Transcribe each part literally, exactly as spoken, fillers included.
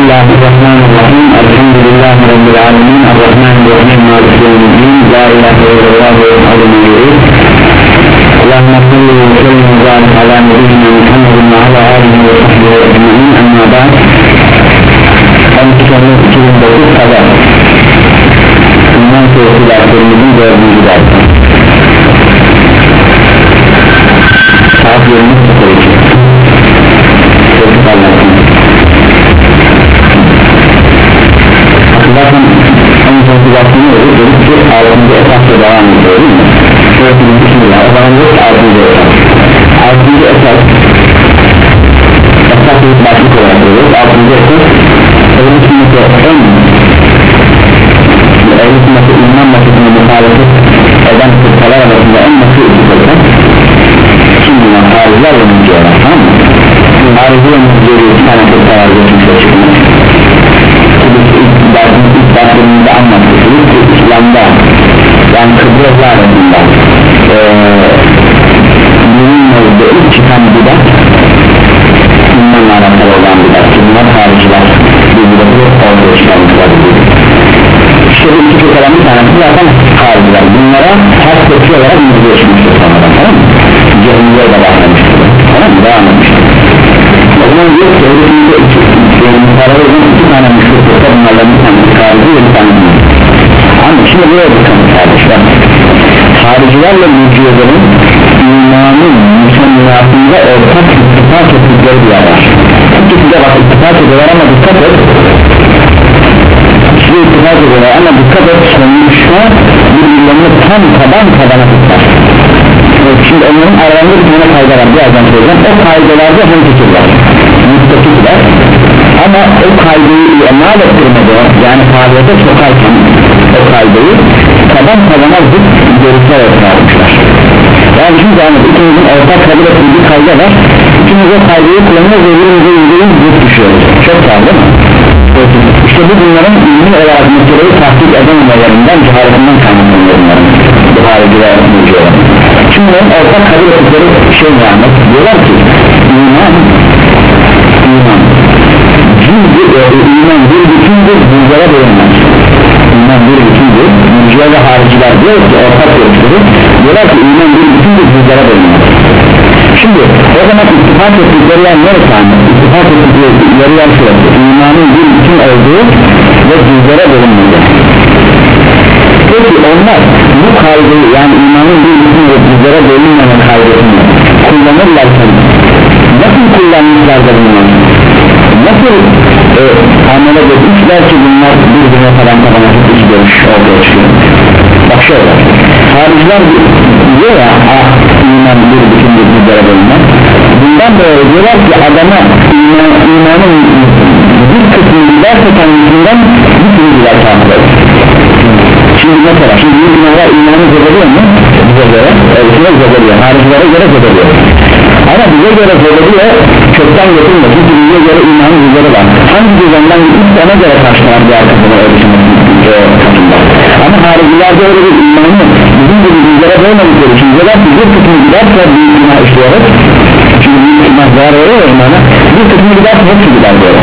Bismillahirrahmanirrahim. Elhamdülillahi Rabbil alemin. Errahmanirrahim. Maliki yevmiddin. La ilahe illallah ve yuhadimul Allahümme salli ve sellem ve barik ala nebiyyina Muhammedin ve ala alihi ve sahbihi ecmaîn. Amma ba'd. on iki Temmuz iki bin dokuz Pazar. İman Suresi derslerimizin dördüncü dersi. Saat yirmi sıfır iki. Çocuk anlatın. Bakın en son kulaklığı olur. Dedik ki altıncı esasla devam ediyor değil mi? Şöyle bir bismillah. O zaman yok ki altıncı esas. Altıncı esas esas bir başlık olarak veriyoruz. Altıncı esas Ehl-i Sünnet'e en Ehl-i Sünnet'e iman vakitine muhalefet eden kırkalar arasında en nasıl ikisi şimdi hariciler ve mücadele, tamam mı? Harici ve mücadele iki tane kırkalar geçmişe çıkmış. İlk derslerimizde anlattık ki İslam'da yani Kıbrıs arasında bilinmezde ilk çıkan bidat imanla alakalı olan bidat ki bunlar hariciler bir bidatı ortaya çıkarmışlar. İşte bu iki kırkaların bir tanesi zaten hariciler, bunlara her tepki olarak mücadele geçmiştir sonradan, tamam mı? Cehmiye de başlamıştır, tamam mı? Devam etmiştir. O zaman diyor ki öyle bir iki tane müşrikler bunlardan bir tanesi harici ve bir tanesi ama şimdi buraya bakalım kardeşler, haricilerle mücadelenin imanın müsemmatında ortak ittifak ettikleri bir yer var. İkisi de bak ittifak ediyorlar ama dikkat et ikisi de ittifak ediyorlar ama dikkat et sonuçta birbirlerini tam taban tabana tutar. Şimdi onların aralarında bir tane kayda var, birazdan söyleyeceğim. O kaydalarda hem fikirler müttefikler ama o kaydayı imal ettirmedi, yani faaliyete sokarken o kaydayı taban tabana zıt görüşler etmişler. Yani şimdi yani ikimizin ortak kabul ettiği bir kayda var, ikimiz o kaydayı kullanıyor ve birbirimize yüzdeyiz zıt düşüyoruz. Çok sağ değil mi? İşte bu bunların ilmi olarak meseleyi tahkik edememelerinden, cehaletinden kaynaklanıyor bunların bu hariciler mücadele. Şimdi ortak kabul ettikleri şey yani diyorlar ki iman iman cüzdür, e, iman bir bütündür, cüzlere bölünmez. İman bir bütündür, mücadele ve hariciler diyor ki ortak görüşleri diyorlar ki iman bir bütündür, cüzlere bölünmez. Şimdi o zaman ittifak ettikleri yer neresi anı? İttifak ettikleri yer şurası, imanın bir bütün olduğu ve cüzlere bölünmez. Peki onlar bu kaydıyı yani imanın bir bütün ve cüzlere bölünmeme kaydını kullanırlarken nasıl kullanmışlardır bunlar? Nasıl e, amele etmişler ki bunlar birbirine falan tabana hiç görüş ortaya çıkıyor? Bak şöyle, hariciler diyor ya iman bir bütün bir cüzlere bölünmez. Bundan böyle diyorlar ki adama iman, imanın bir kısmını giderse kendisinden bütün gider tanrılar. Şimdi mesela, şimdi bir günahlar imanı zedeliyor mu? Bize göre, elçine zedeliyor, haricilere göre zedeliyor. Ama bize göre zedeliyor, kökten getirmiyor, çünkü bize göre imanı zedeli var. Hangi düzenden gitmişse ona göre karşılar bir arkasına ölçümün katında. Ama haricilerde öyle bir imanı bizim gibi bizlere bölmedikleri için diyorlar ki bir kısmı giderse büyük günah işliyoruz. Çünkü büyük günah zarar veriyor imana, bir kısmı giderse hepsi gider diyorlar.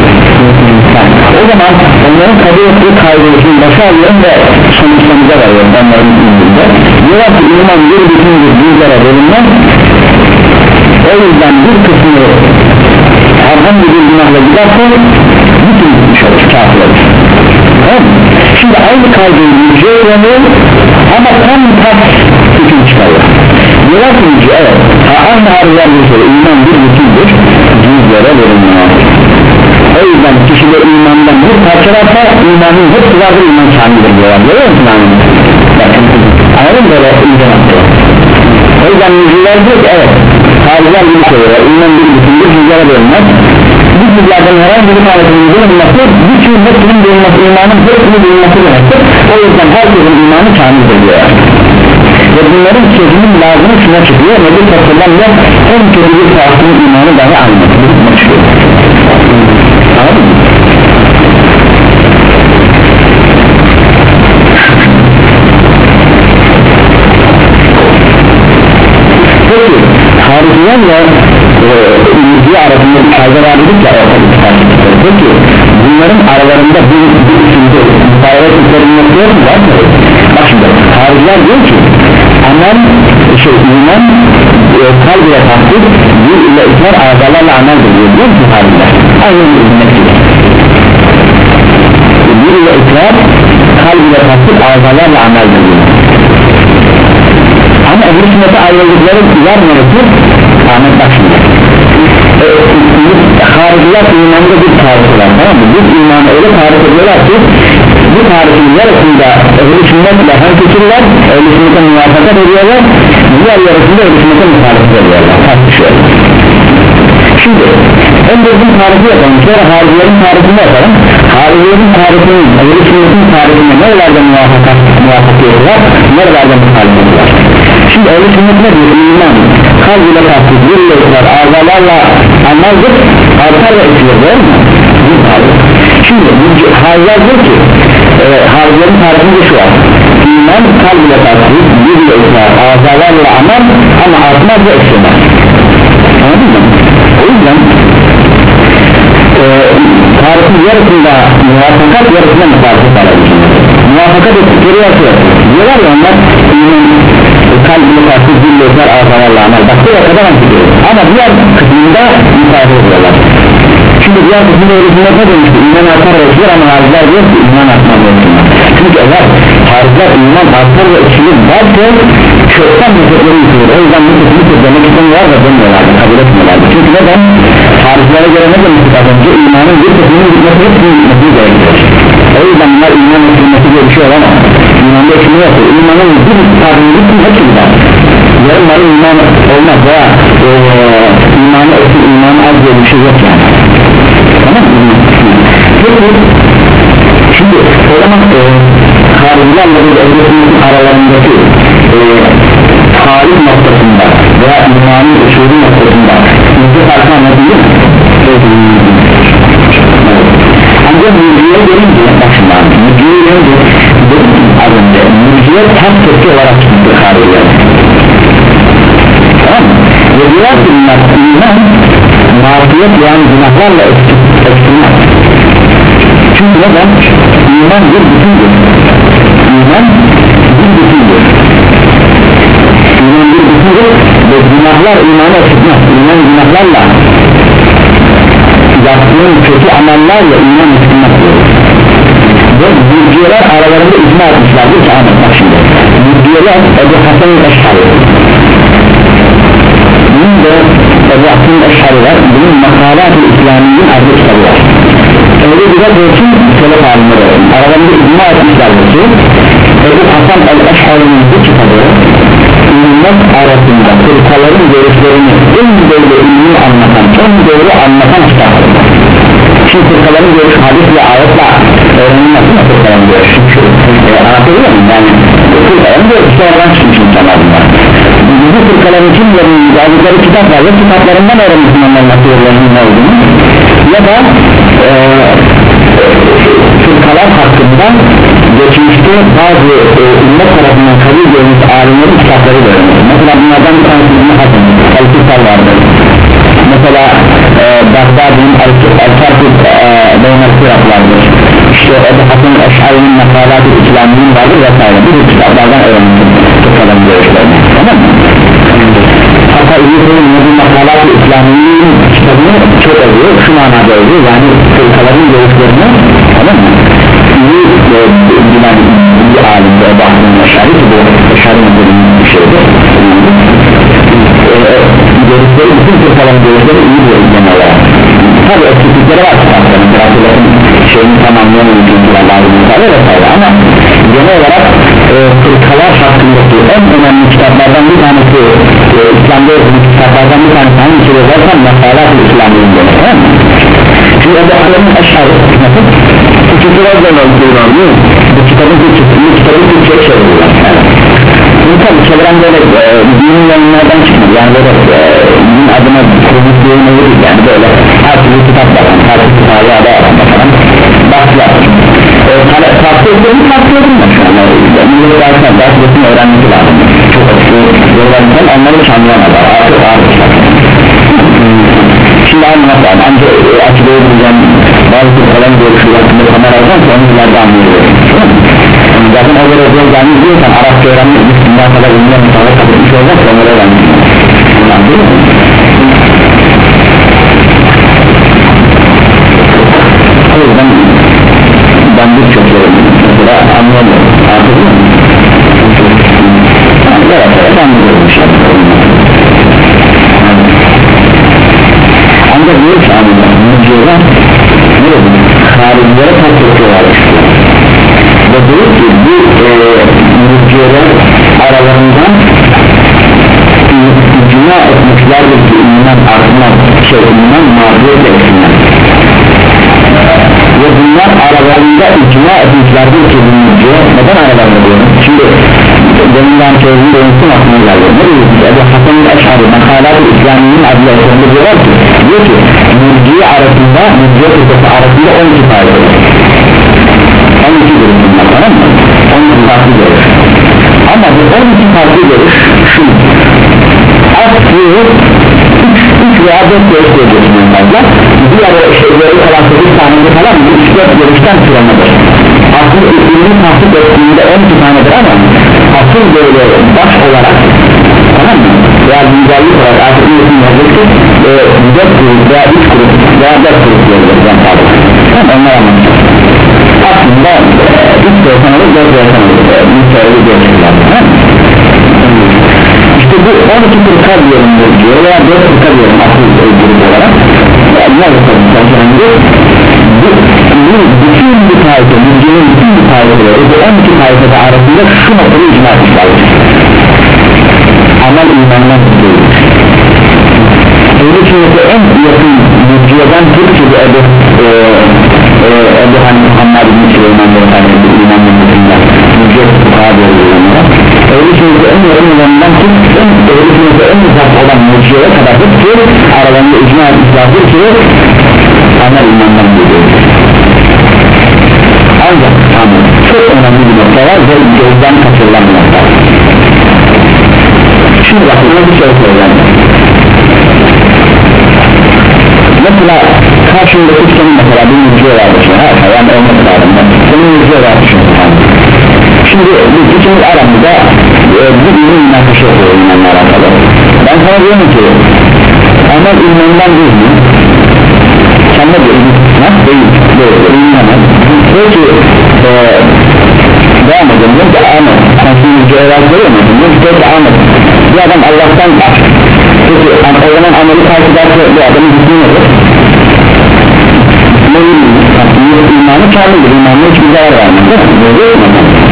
O zaman onların kabul ettiği kaydını başa alıyorum ve sonuçlarımıza varıyorum onların üstünde. Diyorlar ki iman bir bütün bir yüzlere bölünmez. O yüzden bir kısmı herhangi bir günahla giderse bütün gitmiş olur, kafir olur. Evet. Şimdi aynı kaydını yüzlere ama tam ters hüküm çıkarıyor. Diyorlar ki evet, aynı harcar bir şey, iman bir bütündür, yüzlere bölünmez. O yüzden kişide imandan bir parça varsa imanın hepsi vardır, iman kamildir diyorlar. Görüyor musun anlamı? Bakın, anladın böyle iman atıyor. O yüzden mücadele diyor ki evet, hariciler bir şey var, iman bir bütündür, cüzlere bölünmez. Bu cüzlerden herhangi bir tanesinin bulunması, bütün hepsinin bulunması, imanın hepsinin bulunması demektir. O yüzden herkesin imanı kamildir diyorlar. Ve bunların sözünün lazımı şuna çıkıyor, Nebi Tasarlan'da en kötü bir sahasının imanı dahi almak. Bu hükme çıkıyor. Anladın mı? Peki haricilerle e, ilgi arasında bir kayda var dedik ya. Peki aralarında bir bir şimdi müsaade ettiklerini yok mu? Bak şimdi hariciler diyor ki amel şey iman e, kalb ile tasdik bir ile ikrar azalarla ameldir diyor diyor ki hariciler aynı hizmet gibi bir ile ikrar kalb ile tasdik azalarla ameldir diyor ama ehl-i sünnete ayrıldıkları yer neresi? Ahmet bak şimdi e, hariciler imanda bir tarifi var tamam mı? Biz imanı öyle tarif ediyorlar ki bu tarifin yarısında ehl-i sünnetle hem fikirler ehl-i sünnete muvafakat ediyorlar diğer yarısında ehl-i sünnete muhalefet ediyorlar tartışıyorlar şimdi önce bizim tarifi yapalım sonra haricilerin tarifini yapalım haricilerin tarifinin ehl-i sünnetin tarifine nerelerde muvafakat muvafakat var nerelerde muhalefet var şimdi ehl-i sünnet ne diyor iman kalb ile tasdik bir ile ikrar azalarla anlardık artar ve eksilir değil mi? Şimdi hariciler diyor ki e, haricilerin tarifinde şu var iman kalb ile tasdik bir ile ikrar azalarla amel ama artmaz ve eksilmez anladın mı? O yüzden e, tarifin yarısında muvafakat yarısında muvafakat alabilir muvafakat ettikleri yapıyor diyorlar ya onlar iman kalb ile tasdik bir ile ikrar azalarla amel bak buraya kadar anlıyor ama diğer kısmında müsaade ediyorlar şimdi diğer kısmında öğretimler ne demişti iman artar ve eksilir ama hariciler diyor ki iman artmaz ve eksilmez çünkü eğer hariciler iman artar ve eksilir derse çoktan mezhepleri yıkılır o yüzden mezhepleri demek istemiyorlar ve demiyorlardı kabul etmiyorlardı çünkü neden haricilere göre ne demiştik az önce imanın bir kısmının gitmesi hepsinin gitmesi gerekiyor o yüzden bunlar iman eksilmesi diye bir şey olamaz imanda eksilme yoktur imanın bir kısmının gitmesi hepsi gider yarınları iman olmaz veya e, imanı eksil imanı az diye bir şey yok yani tamam mı? Peki şimdi o zaman e, haricilerle bir evresinin aralarındaki e, tarih noktasında veya imanın usulü noktasında yüzde farkı anlatılır mı? Ancak müziğe gelince başında müziğe gelince dedim ki az önce müziğe ters tepki olarak çıktı hariciler tamam mı? Ve diğer bunlar iman mağduriyet yani günahlarla eksilmez çünkü neden? İman bir bütündür iman bir bütündür iman bir bütündür ve günahlar imanı eksilmez iman günahlarla yaptığın kötü amellerle iman eksilmez ve mürciyeler aralarında icma etmişlerdir ki Ahmet bak şimdi mürciyeler Ebu Hasan-ı Eşhari bunun da Ebu Hasan-ı Eşhari var bunun makalat-ı İslami'nin adlı kitabı var öyle bir de için selef alimleri aralarında icma etmişlerdir ki Ebu Hasan el-Eşhari'nin bu kitabı ümmet arasında fırkaların görüşlerini en böyle ilmi anlatan en doğru anlatan kitaptır şimdi fırkaların görüş hadisle ayetle öğrenilmez mi fırkaların görüş çünkü e, anlatabiliyor muyum yani fırkaların görüşü oradan çıkmış insanlar bunlar bu fırkaların kimlerin yazdıkları kitap var ya kitaplarından öğrenmişsin onların nasıl ne olduğunu ya da e, fırkalar hakkında geçmişte bazı e, ümmet tarafından kabul görmüş alimlerin kitapları görmüş mesela bunlardan bir tanesi İbn Hasan El-Kitab vardır mesela e, Bagdadi'nin El-Farkut Beynel Firak vardır işte Ebu Hasan Eş'ari'nin Makalat-ı İslami'nin vardır vesaire bu kitaplardan öğrenmişsin fırkaların görüşlerini tamam mı? hatta İbn-i bu Makalat-ı İslami'nin kitabını çok övüyor şu manada övüyor yani fırkaların görüşlerini tamam mı? iyi bilen bir alimde Ebu Hasan Eş'ari ki bu Eş'ari'nin bir şeydir görüşleri bütün fırkaların görüşleri iyi bir genel olarak tabi eksiklikleri var kitapların bırakıların şeyini tamamlayan ülkeler bazı misali vesaire ama genel olarak e, fırkalar hakkındaki en önemli kitaplardan bir tanesi e, İslam'da yazılı kitaplardan bir tanesi hangisi yazarsan Makalat-ı İslami'nin denir tamam mı? Şimdi Ebu Hasan Eş'ari nasıl? Bu kitaplar da var değil mi? Bu kitabın Türkçesini kitabın Türkçe'ye çeviriyorlar bunu tabi çeviren böyle e, dinin yayınlardan çıkmıyor yani böyle e, din adına kurulmuş bir yayın olur yani böyle her türlü kitap var her türlü tarihi adı var falan baktılar farklı olduğunu farklı olduğunu şu an millet dersine ders resmi öğrenmesi lazım çok açık yollarından onları hiç anlayamadılar artık ağırlıklar şimdi anlamak lazım ancak açık olabileceğim bazı kurtalan görüşleri hakkında kamera alacağım ki onu ileride anlayabilirim. Zaten o göre zor gelmiş diyorsan Arapça öğrenmek üstünden kadar ünlüyen insanlar kapatmış olacaksa onları öğrenmiş. Anladın mı? O yüzden ben birçok yerim mesela anlayamıyorum. Anladın mı? Evet, evet anlıyorum bir şey. Ancak diyor ki anlayalım, mücadele ne olur? Haricilere çok yapıyorlar. Ve diyor ki bu mücadele aralarından icma etmişlerdir ki iman artmaz, şey iman mağduriyet etsinler. Ve bunlar aralarında icma etmişlerdir ki bu mücadele neden aralarında diyorum? Şimdi deminden söylediğim dönüşüm aklına geldi. Ne diyor ki? Ebu Hasan'ın Eş'ari Makalat-ı İslami'nin adıyla sonunda diyorlar ki diyor ki mürciye arasında mürciye kısası arasında on iki fayda on iki görüşümler, tamam mı? on iki farklı görüş ama bu on iki farklı görüş şu aslı üç veya dört görüş görüyorsun fazla diğer şeyleri kalan sekiz tanesi falan bu üç dört görüşten türemedir. Aslında ilmin tahsil ettiğinde on iki tanedir ama asıl böyle baş olarak, tamam mı? Veya güzellik olarak artık ilmin yazısı dört grup veya üç grup veya dört grup diyoruz ben tabi. Onlar anlatacağım. Aslında üç görsen olur, dört görsen olur. Müteahhidi görüşürler. İşte bu on iki kırka diyorum diyor veya dört kırka diyorum asıl grup olarak. Ne yapalım sanki bu, bu bütün bir tayfa, mücadelenin bütün bir tayfaları bu on iki tayfada arasında şu noktada icma etmişlerdir. Amel imandan tutuyor. Öyle ki en yakın mücadeleden Türkçe bir Ebu Ebu Hani Muhammed bin Süleyman Beyefendi imandan tutuyorlar. Mücadele tutuğa doğruyorlar. Öyle ki en yakın olanından Türkçe öyle ki en uzak olan mücadeleye kadar Türkçe aralarında icma etmişlerdir ki amel imandan tutuyor. Ancak tamam, çok önemli bir nokta var ve gözden kaçırılan bir nokta. Şimdi bak, buna bir şey söyleyeyim. Mesela karşımdaki senin mesela bir müziğe var düşün, her yani olması lazım. Senin müziğe var düşün. Şimdi biz ikimiz aramızda e, bir ürün münakaşa yapıyor imanla alakalı. Ben sana diyorum ki, amel imandan değil mi? Sen ne diyorsun? Nasıl değil? Değil, imandan. Peki e, devam edelim diyorum ki Ahmet sen şimdi müziğe var görüyor musun? Diyorum ki Ahmet bir adam Allah'tan var. Peki o zaman ameli takip ederse bu adamın hükmü nedir? Ne imanı kârlıdır, imanı hiçbir zarar vermez değil mi? Ne diyor mu?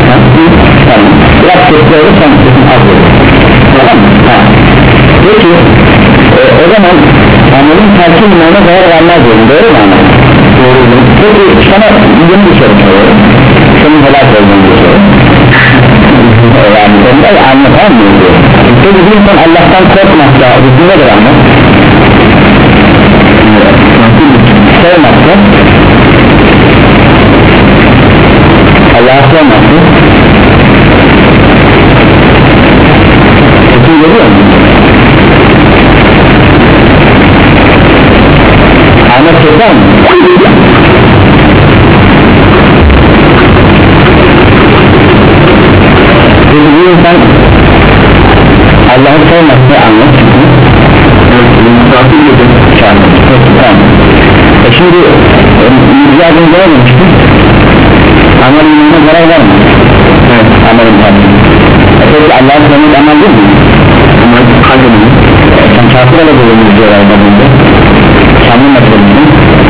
Biraz kötüleri sen kesin az olur. Tamam mı? Peki e, o zaman amelin tersi imana zarar vermez diyorum, doğru mu amel? Doğru. Peki sana yeni bir soru soruyorum. Senin helal olduğunu bir soru. Yani onda anlatamam mı diyor? Peki bir insan Allah'tan korkmakta hükmü nedir anlat? Sevmekte Allah'a sevmekte hükmü görüyor musun? Ahmet Sultan mı? Peki bir insan Allah'ı sevmekte anlat e şimdi mücadele verememişti amel imanına zarar vermez evet amelin tabi e peki Allah'ı sevmek amel değil mi? amel kalbi mi? E sen kafir olabilir mücadele bulundu kendin yapabilirsin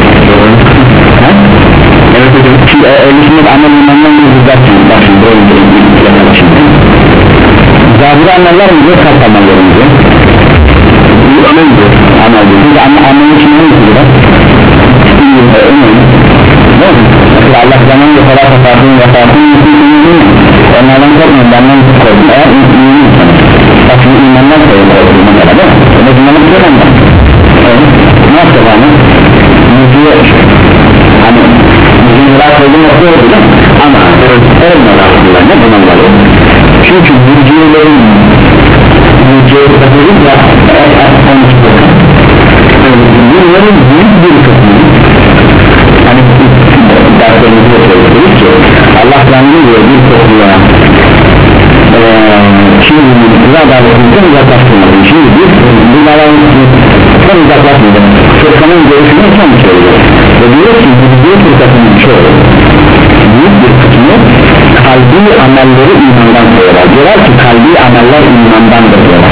evet hocam şimdi öyle şimdi amel imanından bir güzelsin bak şimdi böyle bir yakala şimdi zahiri ameller mi diyor kalp amelleri mi diyor? bu amel diyor amel diyor çünkü amelin için ne diyor? Mesela Allah zamanında kadar kapardığın vefatın onlardan korkmayın benden korkun eğer iyiyim bak şimdi imandan koyuyor mesela değil mi? Öyle dinlemek yok ondan ne yapacak ama? Müziğe hani müziğin rahat olduğu nokta oldu değil mi? Ama olma rahatlılar ne bundan var çünkü müziğilerin müziğe takılır ya bunların büyük bir kısmı hani Allah davetini uzaklaştırmadın. Şimdi biz bu davetini uzaklaşmadın. Fırkanın görüşünü son söylüyor ve diyor ki bu fırkasının çoğu büyük bir kısmı kalbi amelleri imandan koyuyorlar. Diyorlar ki kalbi ameller imandandır diyorlar.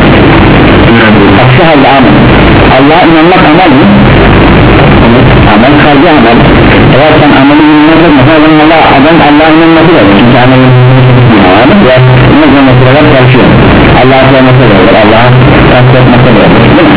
Aksi halde amel Allah'a inanmak amel mi? Amel kalbi amel. Eğer sen ameli inanmak mesela Allah adam Allah'a inanması da çünkü ameli inanmak ve inanmak meseleler karışıyor. Allah'a sevmesi de olur, Allah'a kastetmesi de olur, değil mi?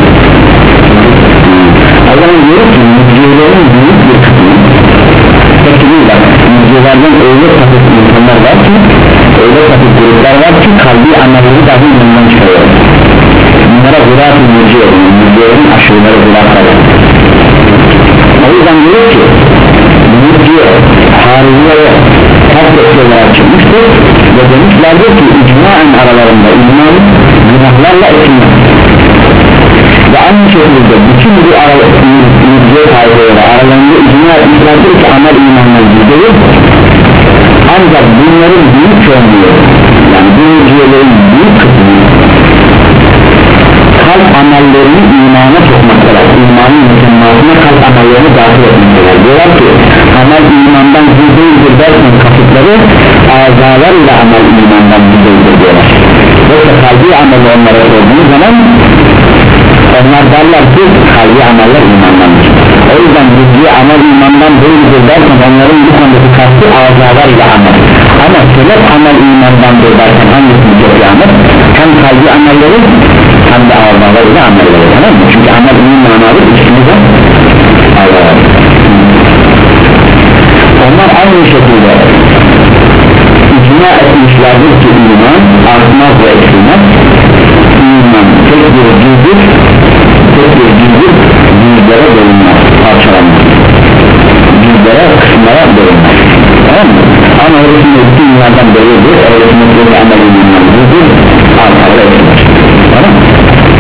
O zaman diyor ki mücadelerin büyük bir kısmı peki değil bak mücadelelerden öyle sapık insanlar var ki öyle sapık gruplar var ki kalbi amelleri dahi bundan çıkıyor. Bunlara hırat-ı mücadelerin mücadelerin aşırıları hıratları. O yüzden diyor ki mücadele hariye kalp etkiler çıkmıştır ve demişlerdir ki icmaen aralarında iman günahlarla etkilmek ve aynı şekilde bütün bu mücadele tayfaları aralarında icma etmişlerdir ki amel imanla değil ancak bunların büyük çoğunluğu yani bu mücadelelerin büyük kısmı kalp amellerini imana sokmaktalar, imanın mükemmelatına kalp amellerini dahil etmekteler. Diyorlar ki amel imandan yüzdeyizdir derken kasıtları azalar ile amel imandan yüzdeyizdir diyorlar. Yoksa kalbi ameli onlara sorduğunuz zaman onlar derler ki kalbi ameller imandandır. O yüzden yüzdüğü amel imandan değildir derken onların bu konudaki kastı azalar ile amel. Ama sebep amel imandandır derken hangisini çok yanır? Hem kalbi amelleri hem de azalar ile amelleri, tamam mı? Çünkü amel iman manadır, ikimiz de azalar. Onlar aynı şekilde icma etmişlerdir ki iman artmaz ve eksilmez. İman tek bir cüzdür, tek bir cüzdür, cüzlere bölünmez, parçalanmaz. Cüzlere, kısımlara bölünmez, tamam mı? Ama öylesinde bütün dünyadan belirdir, öylesinde bir amel imandan cüzdür, artar ve eksilmez, tamam mı?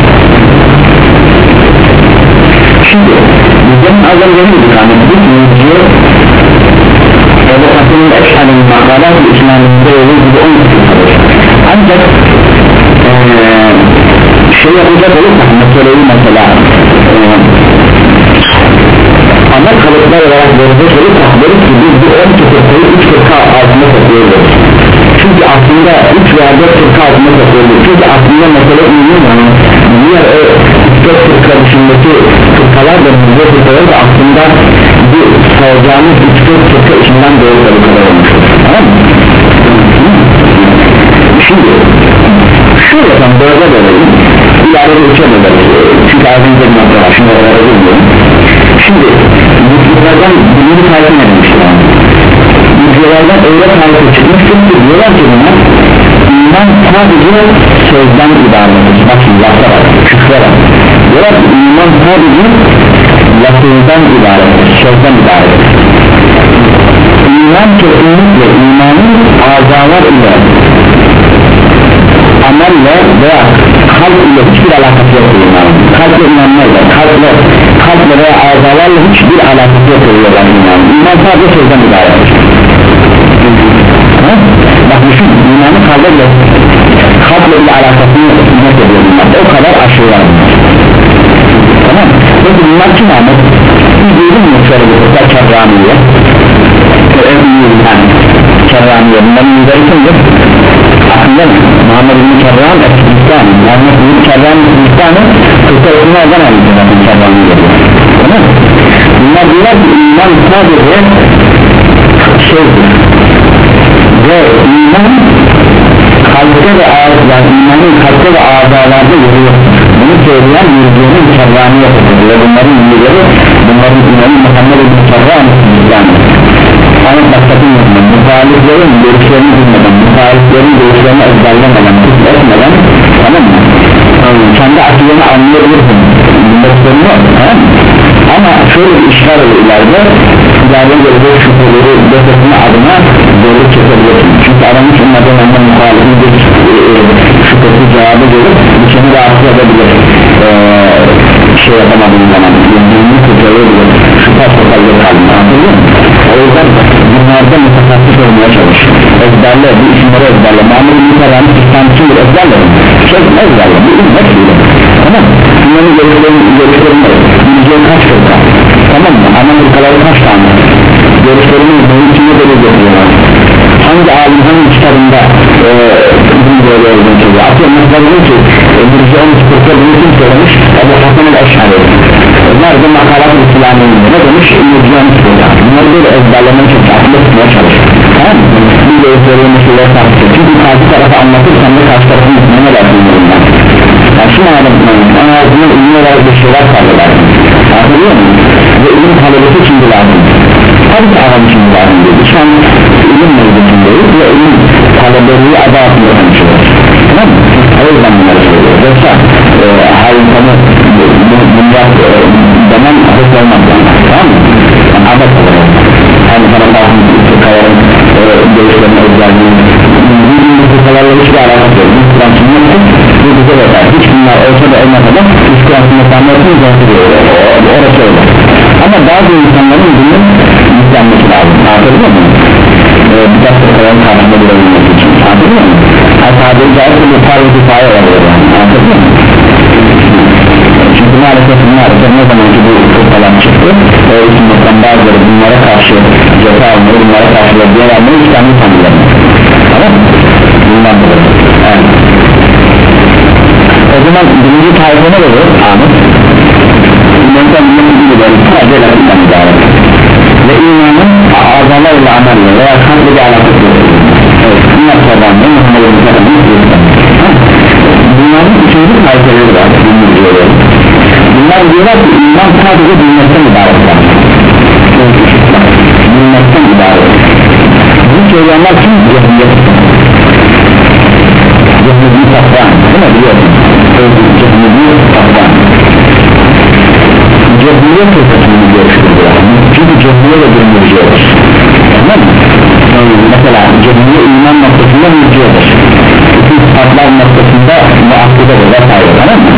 Şimdi bizden az önce bir kanıtlık müziğe Ebu Hasan'ın eşhalinin makalat-ı İslam'ında olduğu gibi on tutuyor. Ancak ee, şey yapacak olursak meseleyi mesela ee, ana kalıplar olarak verecek olursak deriz ki biz bu on tutuyu üç kırka altında tutuyoruz. Çünkü aslında üç veya dört kırka altında tutuyoruz. Çünkü aslında mesele ünlüyor yani diğer o dört kırka dışındaki kırkalar da müze kırkalar da aslında bu soracağımız üç dört kırka içinden doğru kırkalar olmuştur, tamam mı? Şimdi şöyle tam böyle bölelim ileride üçe bölelim çünkü ağzınıza bir nokta var şimdi oralara bilmiyorum. Şimdi müziklerden birini tarifi ne demişler? Müziklerden öyle tarifi çıkmıştır ki diyorlar ki bunlar iman sadece sözden ibarettir. Bak şimdi laflar var, küfler var. Diyorlar ki iman sadece lafızdan ibarettir, sözden ibarettir. İman kesinlikle imanın azalar ile amelle veya kalp ile hiçbir alakası yok imanın. Kalple inanmayla, kalple, kalple veya azalarla hiçbir alakası yok diyorlar imanın. İman sadece sözden ibarettir. Bak düşün, imanın kalple kalple ile alakasını net ediyor bunlar. O kadar aşırı var. Tamam mı? Peki bunlar kim Ahmet? Bir duydun mu şöyle bir kısa Kerramiye? Yani Kerramiye bunların lideri kimdir? Aslında Muhammed İbni Kerram Esbistan Muhammed İbni Kerram Esbistan'ı kısa okuma oradan almıştır zaten Kerramiye. Tamam mı? Bunlar diyorlar ki iman sadece şeydir ve iman kalpte ve ağız yani imanın kalpte ve ağzalarda yeri yoktur. Bunu söyleyen yüzünün Kerramiye yapılır ve bunların lideri bunların imanı Muhammed İbni Kerram Esbistan'ı. Ama başkasın yapmadan, muhaliflerin görüşlerini bilmeden, muhaliflerin görüşlerini ezberlemeden, tutmasmadan, tamam mı? Kendi akılını anlayabilirsin, bilmeklerini yok, tamam mı? Ama şöyle bir işler olur ileride, ileride gelecek şüpheleri defetme adına doğru çekebilirsin. Çünkü adam hiç onlardan ondan muhalifin bir şüphesi cevabı gelip içini rahatsız edebilir. Ee, şey yapamadığın zaman, yüzünü kurtarabilir, şüphe sokalıyor kalbine, anladın mı? O yüzden bunlarda mutakassit olmaya çalışıyor. ezberle, bu isimleri ezberle, Muhammed bin Muharrem'in İslam kimdir ezberle, şey ezberle, bu ümmet değil, tamam mı? Bunların görüşlerini, görüşlerini, bileceği kaç fırka, tamam mı? Ana fırkaları kaç tane, görüşlerini bunun içinde belirliyorlar, hangi alim, hangi kitabında e, bunu böyle olduğunu söylüyor, atıyorum mesela diyor ki, birisi on üç fırka bunu kim söylemiş, Ebu Hasan el-Eşhari, nerede makalat İslamiyinde ne demiş, İngilizce'nin söylüyor, bunları böyle ezberlemeye çalışıyor, aklında tutmaya çalışıyor, tamam mı? Bir görüşleri mesela tartışıyor, çünkü karşı tarafı anlatırsan da karşı tarafın mutluğuna versin bundan, yani şu anlatmayın, ama ağzından ünlü olarak bir şeyler kalırlar, anlatabiliyor muyum? Ve ilim talebesi şimdi lazım, tabii ki adam için lazım değil, şu an ilim mevzusundeyiz ve ilim talebeliği adı altında konuşuyoruz, tamam mı? O yüzden bunları söylüyoruz, yoksa e, her insanı bunlar e, demem hoş olmaz yani, tamam mı? Yani adet olarak aynı zamanda fırkaların e, görüşlerine özelliği bu fırkalarla hiçbir alakası yok, bu Kur'an sünnettir, bu bize yeter, hiç bunlar olsa da olmasa da hiç Kur'an sünnetlerine ötürüyor, orası öyle. Ama bazı insanların bunun yüklenmesi lazım, anlatabiliyor muyum? Ee, bir de fırkaların karşısında durabilmesi için, anlatabiliyor muyum? Yani tabiri caizse bu farz-ı kifaya oluyor yani, anlatabiliyor muyum? Çünkü maalesef maalesef ne zaman ki bu fırkalar çıktı, o hükümetten bazıları bunlara karşı cephe almayı, bunlara karşı reddiye vermeyi İslam'ı tanıyorlar, tamam mı? Bundan dolayı, evet. O zaman birinci tarife ne olur? Ahmet İmamdan birinci gibi böyle sadece lafından ibaret ve imanın azamlar ile amelle veya kalbi ile alakası yok. Evet, bunlar sordanlı Muhammed'in Muhammed'in bunların üçüncü tarifeleri var, bilmiyorum. Bunlar diyorlar ki iman sadece bilmekten ibaret var, bilmekten ibaret. Bu söyleyenler kim? Cehmiyet Cehmiyet Safran, değil mi? Biliyorsun Cehmiyet Safran Cehmiye fırsatını görüştürüyor, çünkü cehmiye de bir mürciyedir, tamam mı? Mesela cehmiye iman noktasında mürciyedir, bütün sıfatlar noktasında muakkidedir vesaire, tamam mı?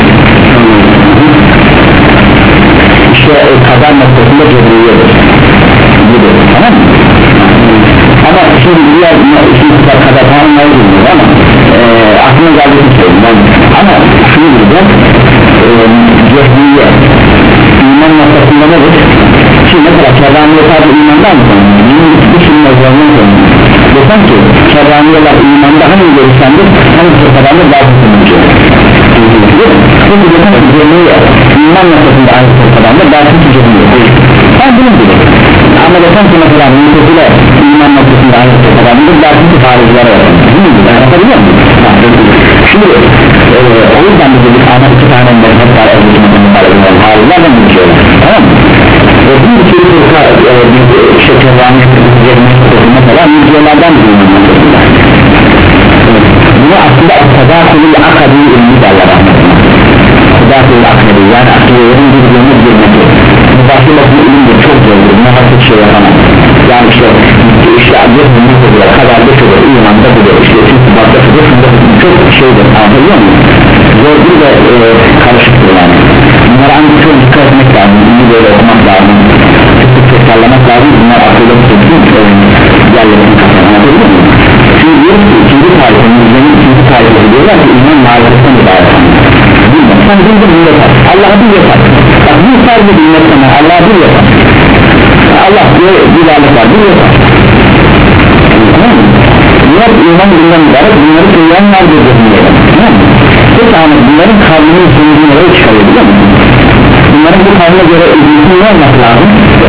İşte e, kadar noktasında cebriyedir gibi, tamam mı? Ama şimdi diğer şimdi kadar tamamları bilmiyor ama e, aklıma geldiğini söyleyeyim ama şunu bileceğim, e, cehmiye iman noktasında nedir? Şimdi mesela kerramiye sadece imandan mı konuşuyor? Yeni düşünün özelliğini konuşuyor. Desem ki kerramiyeler imanda hangi görüşlendir? Hangi fırkadandır daha tutunmuyor? Çünkü desem ki cehmiye iman noktasında hangi fırkadandır daha tutunmuyor? Ben bunun gibi. Ama desem ki mesela mülketiyle iman noktasında hangi fırkadandır daha tutunmuyor? Hariciler olsun. Ben yapabiliyor muyum? Şimdi e, o yüzden de dedik ama iki tane mezhep var evlilikten haricilerden geçiyorlar, tamam mı? Ve bu iki fırka e, bir şekerlerini yerine mesela müziyelerden bulunmaktadır. Bunu aslında tedakülü akadi ilmi derler anlatmak. Tedakülü akadi yani akiyelerin birbirine girmesi. Bu başlı bakımı ilimdir, çok zordur, buna artık şey yapamam. Yani işte işte adres bunu koyuyor, kaderde şudur, imanda budur, işte çünkü bakta şudur, şunda çok şeydir, anlıyor musun? Zordur ve e, karışıktır yani. Bunlara ancak çok dikkat etmek lazım, iyi böyle okumak lazım, tık tık sallamak lazım, bunlar akılda tutulsun, yerlerini kapamak, anlıyor musun? Çünkü diyoruz ki ikinci tarifinin, izlenin ikinci tarifleri diyorlar ki iman marifetten ibaret. Bilmem, sen bildin bir yeter, Allah'a bir yeter. Bak bir sadece bilmekten Allah'a bir yeter. Allah diyor bir varlık var, bir yeter. Tamam mı? Bunlar iman bilmem ibaret, bunları söyleyen vardır diyorlar. Tamam mı? Peki ama bunların kavminin sunduğu nereye çıkarıyor biliyor musun? Bunların bu kavmine göre ilgisinin ne olması lazım?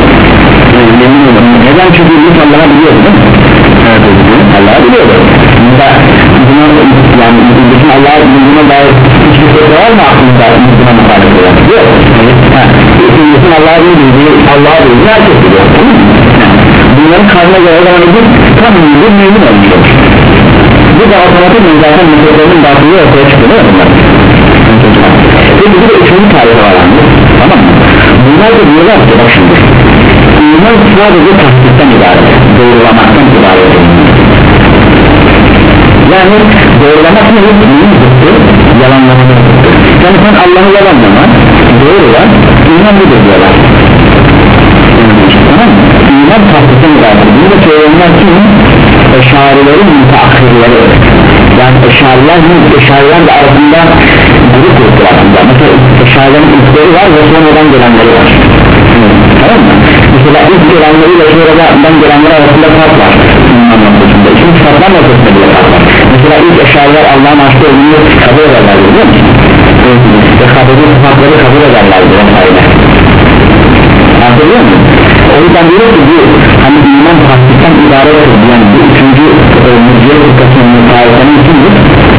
Neden? Çünkü ilgisi Allah'a biliyordu değil mi? Evet, Allah'a biliyordu. Bunda buna yani ilgisinin Allah'a bildiğine dair hiçbir şey var mı aklında ilgisine muhalefet olan? Yok. İlgisinin Allah'a bildiği, Allah'a bildiği herkes biliyor. Bunların kavmine göre olan ilgisi tam ilgisi mümin olmuş olur. Bu da otomatik zaten meselelerin batılığı ortaya çıkıyor değil mi? Peki bir de üçüncü tarihi var anlı, tamam mı? Bunlar da diyorlar ki bak şimdi iman sadece tasdikten ibaret, doğrulamaktan ibaret. Yani doğrulamak ne? Neyin zıttı? Yalanlamak zıttı. Yani sen Allah'ı yalanlaman, doğrular, iman budur diyorlar. Tamam mı? İman tasdikten ibaret. Bunu da söyleyenler kim? Eşarilerin müteahhirleri, yani eşariler eşariler de arasında grup gruplar aslında. Mesela eşarilerin ilkleri var ve sonradan gelenleri var. Tamam mı? Mesela ilk gelenleri ile sonradan gelenler arasında fark var. Şimdi kitaplar noktasında bile fark var. Mesela ilk eşariler Allah'ın aşkı olduğunu kabul ederler, biliyor musun? Ve kabul sıfatları kabul ederler diye sayıda. Anlıyor musun? O yüzden diyor ki bu hani iman tasdikten ibaret ediyor. Yani bu üçüncü mücadele fırkasının mukavemenin içindir.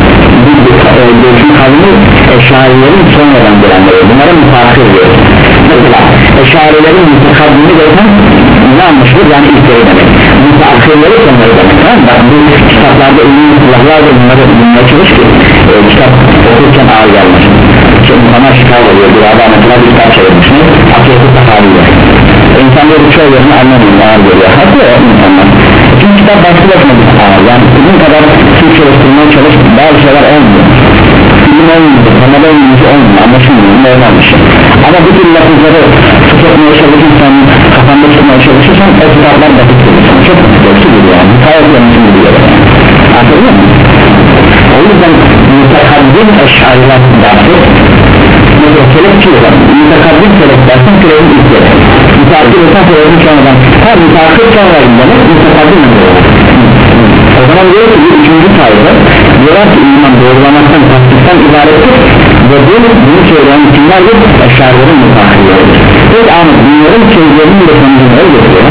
Bu görüşün kavmi eşarilerin sonradan gelenleri, bunlara müteahhir diyor. Mesela eşarilerin mütekaddimi derken ne anlaşılır? Yani ilkleri demek. Müteahhirleri sonları demek. Tamam mı? Bak bu kitaplarda ünlü kulaklarla bunları bulmaya çalış ki e, kitap okurken ağır gelmesin. Şimdi insanlar şikayet oluyor. Bir adam mesela bir kitap çevirmiş. Akiyeti tahaliyle. İnsanlar bu çoğu yerini anlamıyor, ağır geliyor. Haklı o insanlar. Çünkü kitap başlı başına bir ağır. Yani bunun kadar Türk çalıştırmaya çalış, bazı şeyler olmuyor. Bilim olmuyor, temel olmuyor, olmuyor, anlaşılmıyor, normal bir şey. Ama bu tür lafızları tutmaya çalışırsan, kafanda tutmaya çalışırsan o kitaplar basit geliyor. Çok basit geliyor yani, hayat yanlışın geliyor. Anladın mı? O yüzden mütekaddim eşariler dersi, mesela kelepçi olan, mütekaddim kelep dersin, kelebin ilkleri. Müteakil olsan kelebin sonradan, ha müteakil sonradan demek, mütekaddim oluyor. O zaman diyor ki bir üçüncü sayıda diyorlar ki iman doğrulamaktan, tasdikten ibarettir ve bu bunu söyleyen kimlerdir? Eşarilerin müteahhirleridir. Peki Ahmet bunların sözlerinin de sonucunu getiriyor.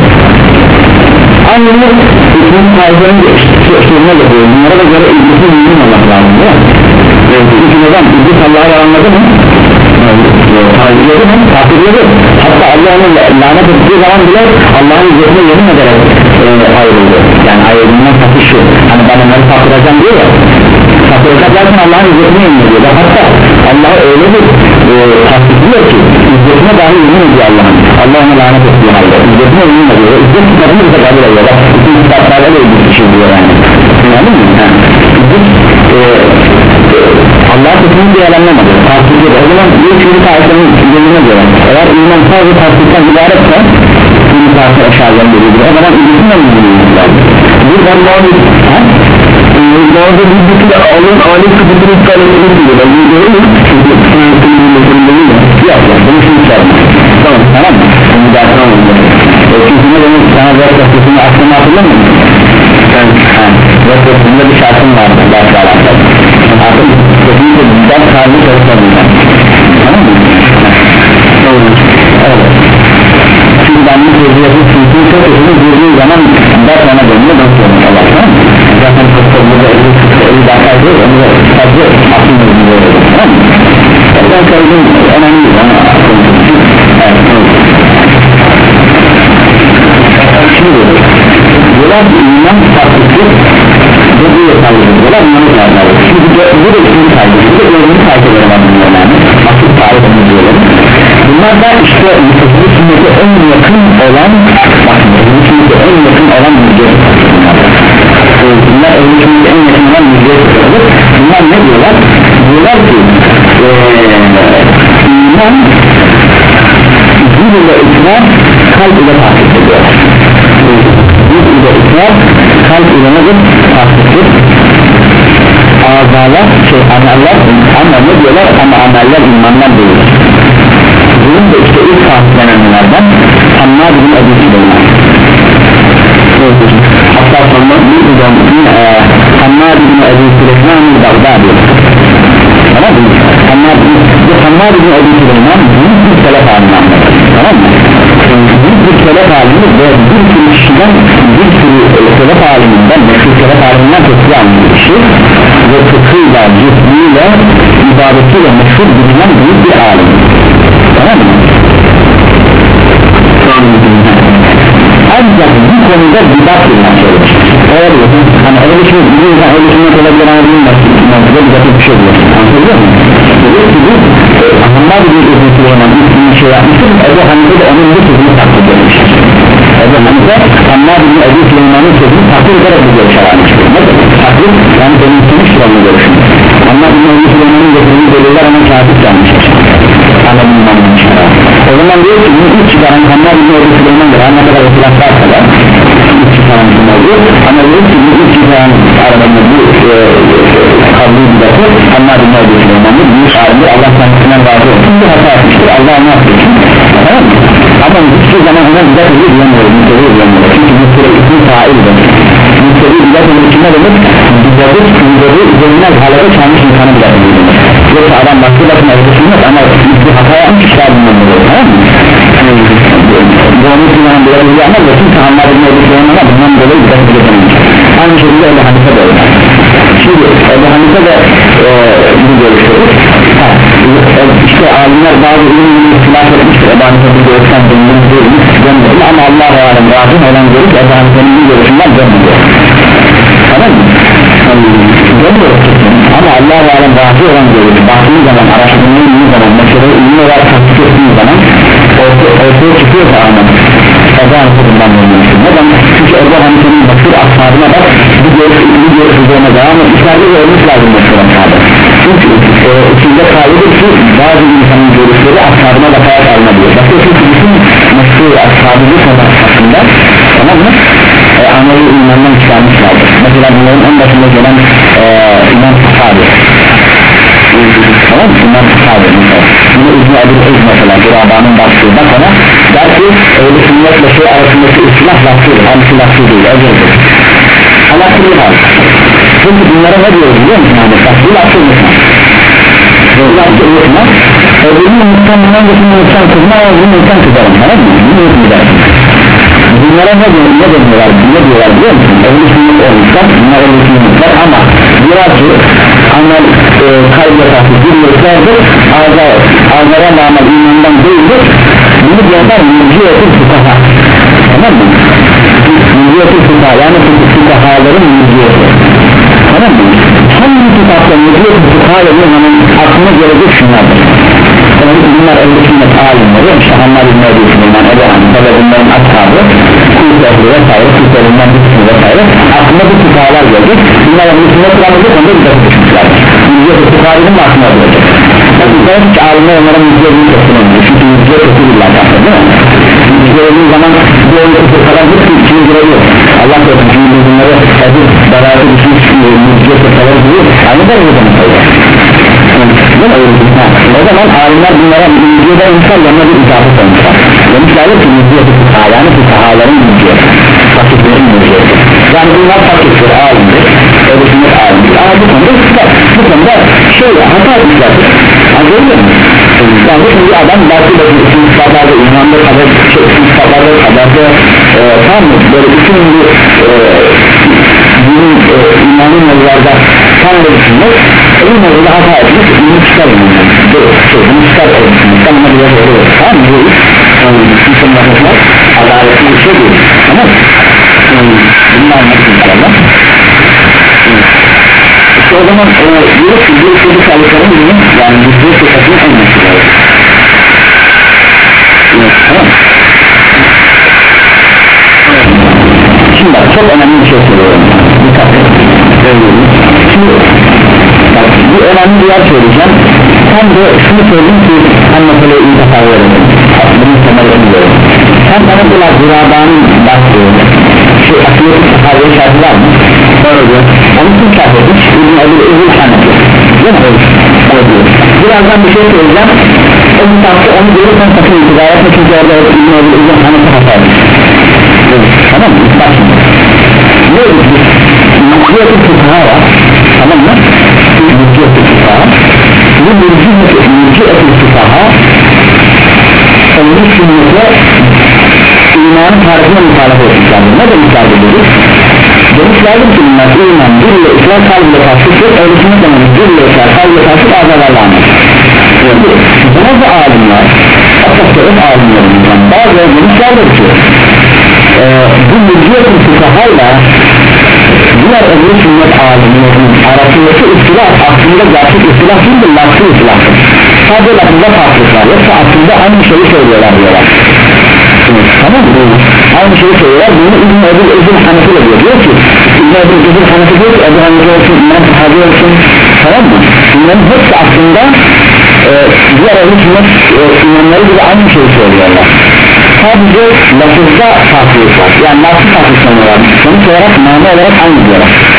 Aynı üçüncü sayıların sözüne getiriyor. Bunlara da göre ilgisi mümin olmak lazım değil mi? Çünkü neden? İlgis Allah'a yalanladı mı? Takdirledi mi? Takdirledi. Hatta Allah onu lanet ettiği zaman bile Allah'ın üzerine yemin ederek e, ayrıldı. Yani ayrılığından kasıt şu, hani ben onları saptıracağım diyor ya, saptıracak derken Allah'ın üzerine yemin ediyor. Hatta Allah'ı öyle bir e, tasdiklıyor ki üzerine dahi yemin ediyor Allah'ın. Allah onu lanet ettiği halde üzerine yemin ediyor. İzzet kitabını bize kabul ediyor. Bak bütün kitaplarla da ilgili bir şey diyor yani. Anladın mı? Yani, İzzet e, Allah kesinlikle yalanlamadı. Tasdikleri. O zaman bir üçüncü tarihinin gözüne göre eğer iman sadece tasdikten ibaretse bir tarih eşarların biridir. O zaman ilgisini de bilmiyoruz lazım. Buradan doğru doğru bir bütün de alın alim kıbrısını iptal ettiğini diyor. Ben bunu görüyorum. Çünkü sınavsının meselelerini de yok yok. Bunu şimdi sorma. Tamam tamam mı? Bunu da tamam mı? Çünkü ne demek sana böyle kastasını aklını hatırlar mı? Ben ve bir şartım vardı. Belki alakalı. Artık kesinlikle bizden karnı çalışmadığından. Tamam mı? Evet. Çünkü ben bu sözlerin sınıfını çok ötürü durduğu zaman da sana dönüyor bakıyorum Allah, tamam mı? Zaten çok burada elli kırkta elli dakika diyor, onu da sadece aklımda buluyor, tamam mı? Ben söylediğim önemli bana aklımda. Evet, şimdi diyorlar ki iman tatlısı ve bu yeterli diyorlar, bunları yazarlar. Şimdi bu da ikinci sayıdır, bu da önemli sayıdır var bunlar yani, asıl tarihini diyorlar. Bunlar da işte mütesili sünnete en yakın olan, bakın mütesili sünnete en yakın olan mücadele bunlar. Bunlar öyle sünnete en yakın olan mücadele. Bunlar ne diyorlar? Diyorlar ki ee, iman dil ile ikrar, kalp ile tahkik ediyorlar. Dil ile ikrar, kalp ile nedir? Tahkiktir. Azalar, şey ameller, ama ne diyorlar? Ama ameller imandan değildir. Bunun da işte ilk tahkiklenenlerden Hammad bin Ebu Süleyman. Hatta sonra bir uzun Hammad bin Ebu Süleyman'ın Bağdadi. Tamam mı? Hammad bin Ebu Süleyman büyük bir selef halini anlatır. Tamam mı? Büyük bir selef halini ve bir sürü kişiden bir sürü selef haliminden meşhur selef haliminden tepki almış kişi ve fıkhıyla, ciddiyle, ibadetiyle meşhur bilinen büyük bir alim. Tamam mı? Ancak bu konuda bidat bilmem söylemiş. Öyle diyorsun, hani öyle bir şey, bir insan öyle sünnet olabilir ama bilmezsin, mantıklı bidatı bir şey diyor. Anlatabiliyor muyum? Diyor ki bu, Hammad bin Ebu Süleyman bir şey yapmıştır, Ebu Hanife de onun bu sözünü takdir etmiştir. Ebu Hanife, Hammad bin Ebu Süleyman'ın sözünü takdir ederek bu görüşe vermiştir. Takdir, yani benimsemiştir onun görüşünü. Hammad bin Ebu Süleyman'ın getirdiği deliller ama kâfir gelmiştir. O zaman diyor ki bunu ilk çıkaran Hammad bin Ebu Süleyman'dır, her ne kadar etraflar kadar ilk çıkaran kim oluyor, ama diyor ki bunu Nasıl? Onlar bir ne diyor? Büyük alimdir, Allah kendisinden razı olsun, bir hata etmiştir, Allah onu affetsin. Tamam mı? Ama hiçbir zaman ona bidat ediyor diyemiyor, müsteri diyemiyor. Çünkü müsteri ismi faildir. Müsteri bidat ediyor ne demek? Bidatı, bidatı üzerinden halede çalmış insanı bidat ediyor. Yoksa adam başka bakın evdesinmez ama bir hata yapmış işler bundan oluyor. Tamam mı? Bu onun için yani böyle bir ama bütün sahanların evdesinmez ama bundan dolayı bidat ediyor. Aynı şekilde Ebu Hanife de öyle. Şimdi Ebu Hanife de e, bu görüşürüz. İşte alimler bazı ürünleri ihtilaf etmiştir. Ebu Hanife bu görüşten döndüğünü dönmüyor ama Allah-u Alem razım olan görüş Ebu Hanife'nin bu görüşünden dönmüyor. Tamam mı? Dönmüyor ama Allah-u Alem razı olan görüş baktığı zaman, araştırdığı zaman, meseleyi ürün olarak takip ettiği zaman ortaya çıkıyorsa anlam Ebu Hanife bundan dönmüyor. Neden? Çünkü Ebu Hanife'nin bakır ashabına bak bu görüş, bu görüş üzerine devam etmişlerdi ve olmuş lazım mesela sahabe. Çünkü e, içinde kayıdır ki bazı insanın görüşleri ashabına bakarak alınabiliyor. Bakıyorsun ki bütün meşhur ashabı bu konu hakkında, tamam mı? E, ameli imandan çıkarmışlardır. Mesela bunların en başında gelen e, İmam Sahabi. Tamam mı? İmam Sahabi mesela. Bunu İbn-i Ebil Ez mesela Güraba'nın baktığı bak ona der ki öyle sünnetle şey arasındaki ıslah lafıdır. Halbuki lafı değil, özeldir. Ama kırıl hal. Çünkü bunlara ne diyoruz biliyor musun? Bak bu lafı unutma. Bu lafı unutma. Öbürünü unutsan, bundan geçini unutsan kızma, öbürünü unutsan kızarım. Tamam mı? Bunu unutmayacaksın. Bunlara ne diyorlar, ne diyorlar, ne diyorlar biliyor musun? Öbürü sünnet olmuşlar, bunlar öbürü sünnetler ama diyorlar ki amel e, kalbe tahtı zürriyetlerdir, ağzara namel imandan değildir. Bunu diyorlar müciyeti fukaha. Tamam mı? Müciyeti fukaha yani fukahaların müciyeti. Tamam mı? Hangi kitapta müciyeti fukaha yolunun aklına gelecek şunlardır. Bunlar öyle sünnet alimleri, işte Hammad İbn Ebi Süleyman, Ebu Hanife ve bunların ashabı, Kuyut Ehli vesaire, Kuyut Ehli'nden bir kısmı vesaire, aklına bu fukahalar gelecek. Bunlar öyle sünnet kuramızda konuda bir dakika düşmüşlerdir. Müciyeti fukahaların da aklına gelecek. Ben hiç alimler onlara müciyetini kesinlikle, çünkü müciyet kesinlikle kaptır değil mi? Müciyetinin zaman bu oyun kadar bir sürü içine girebiliyor. Allah korusun, çünkü bunları edip, beraber düşmüş müciyet kesinlikle diyor, aynı da öyle demek oluyor. O zaman alimler bunlara müciyede insan yanına bir icabı koymuşlar. Demişlerdir ki müciyeti fukaha yani fukahaların müciyeti, fakirlerin müciyeti. Yani bunlar fakirdir, alimdir, öyle sünnet alimdir. Ama bu konuda bu konuda şey hata etmişlerdir. Anladın mı? Yani şimdi adam belki de bütün sıfatlarda, imanlı kadar, bütün sıfatlarda kadar da e, tam mı? Böyle bütün bu e, bunun e, imanın yollarda tam da düşünmek elim yolda hata etmek, bunu çıkar imanlar. Bunu çıkar etmek, tam da bir yol oluyor. Tamam mı? Bu iş, bütün vakıflar, adaletli bir şey değil. Tamam mı? Bunu anlatık inşallah. İşte o zaman e, diyor ki bir sürü sağlıkların bizim yani bir sürü sıfatının en meşhur olur. Tamam. Şimdi bak çok önemli bir şey söylüyorum. Dikkat et. Şimdi bak bir önemli bir yer söyleyeceğim. Sen de şunu söyleyeyim ki sen mesela iyi tasavvur edelim. Bunun temelini görelim. Sen mesela Güraba'nın baktığı şu akıllık tasavvuru şartı var mı? Doğru diyor. Onu kim şart etmiş? İbn-i Ebil Ezzil Hanefi. Değil mi? Evet diyor. Birazdan bir şey söyleyeceğim. O kitapta onu görürsen sakın itidar etme çünkü orada İbn-i Ebil Ezzil Hanefi hata etmiş. Tamam mı? Bak şimdi. Ne olur biz? Mülkiyet-i fukaha var. Tamam mı? Mülkiyet-i fukaha. Bu mülkiyet-i fukaha onun sünnete imanın tarifine muhalefet etmişlerdir. Ne demişlerdir dedik? Demişlerdir ki bunlar iman bir ile ikrar kalbile tasviptir, öyle sünnet dememiz bir ile ikrar kalbile tasvip azalarla anlar. Bazı alimler, asasların alimlerimizden bazıları demişlerdir ki e, bu mülkiyet-i fukahayla diğer öbür sünnet alimlerinin arasındaki ihtilaf aslında gerçek ihtilaf değil de lafı ihtilaftır. Sadece lafında farklılıklar yoksa aslında aynı şeyi söylüyorlar diyorlar. Tamam mı? Aynı şeyi söylüyorlar. Bunu İbn-i Ebil Ezzil Hanefi de diyor. Diyor ki İbn-i Ebil Ezzil Hanefi diyor ki Ebu Hanife olsun, İmam Sahabi olsun. Tamam mı? Bunların hepsi aslında e, diğer öbür sünnet e, imamları gibi aynı şeyi söylüyorlar. Sadece lafızda farklılık var. Yani lafı farklı sanıyorlar. Sonuç olarak mana olarak aynı diyorlar.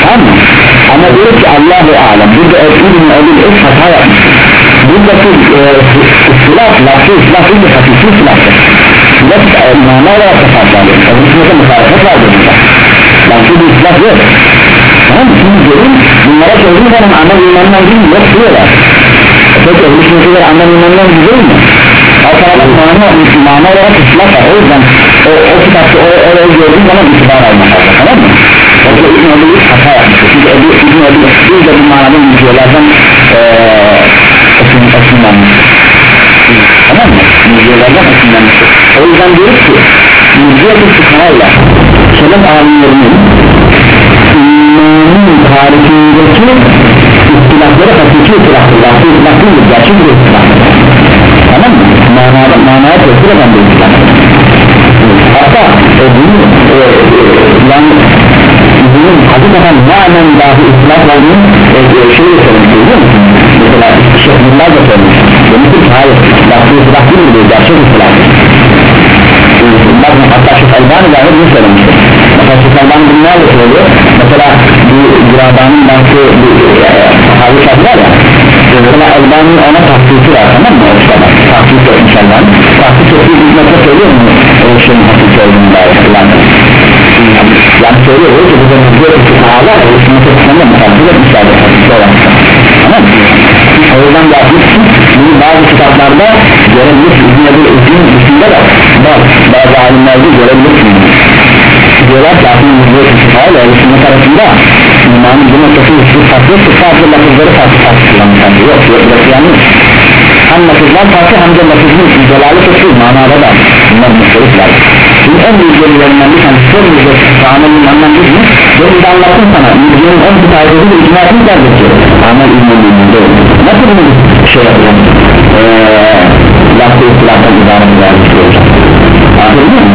tamam mı? Ama diyor ki Allahu alem, burada İbn Ebil İz hata yapmış. Buradaki ıslaf, lafı ıslaf değil de hakiki ıslaftır. Buradaki mana olarak da farklı alıyor. Tabi içinde mukarefet vardır burada. Lafı bir ıslaf yok. Tamam mı? Şimdi görün, bunlara söylediğim zaman amel imanından değil mi? Yok diyorlar. Peki öbür sınıfılar amel imanından değil mi? Altyapı mana, mana olarak ıslaf var. O yüzden o, o kitapta o, orayı gördüğün zaman itibar almak lazım. Tamam mı? O da İbn Ebil İz hata yapmıştır. Çünkü İbn Ebil İz de bu manada müziyelerden esinlenmiştir. Tamam mı? Müziyelerden esinlenmiştir. O yüzden diyoruz ki müziye-i fıkahayla kelem alimlerinin imanın tarihindeki istilafları hakiki istilahtır. Lafı istilah değildir, gerçek bir istilahtır. Tamam mı? Manada, manaya tesir eden bir istilahtır. Hatta e, bunu e, yani bunun hakikaten manen dahi istilah olduğunu e, şeyi söylemiş, biliyor musun? Mesela Şeyh Yıllar da söylemiş. Demiştir ki hayır, lafı istilah değildir, gerçek istilahtır. Bakın hatta Şeyh Elbani dahi bunu söylemiştir. Mesela Şeyh Elbani bunu nerede söylüyor? Mesela bir Giraban'ın bankı bir sahabi şartı var ya, mesela Elbani'nin ona tahkiki var, tamam mı? Tahkiki etmiş Elbani. Tahkiki ettiği hizmete söylüyor mu? O şeyin hakiki olduğunu dahi hatırlanır. Yani söylüyor ki bu da müziğe bir sahalar ve hizmete kısmında mutabık etmişlerdir hakiki olan. Tamam mı? O yüzden de yapmışsın, bunu bazı kitaplarda görebilirsin. İzmir'de izin dışında da bazı alimlerde görebilirsin. Diyorlar ki aslında müziğe bir sahalar ve hizmet arasında imanın bu noktası hiçbir farklı yoktur, sadece lafızları farklı farklı kullanmışlar. Yok, yok, yok, yanlış. Hem lafızlar farklı hem de lafızın celali kötü manada da bunlar müşterikler. Şimdi en büyük delillerinden bir tanesi çok müzik amelin anlamlı değil mi? Benim de anlattım sana müziğin en büyük ayrıcı bir icma etmişlerdir ki amel ilminin değil. Nasıl bunu şey yapacağım? Eee lafı istilaftan ibaret edermiş olacak. Anladın mı?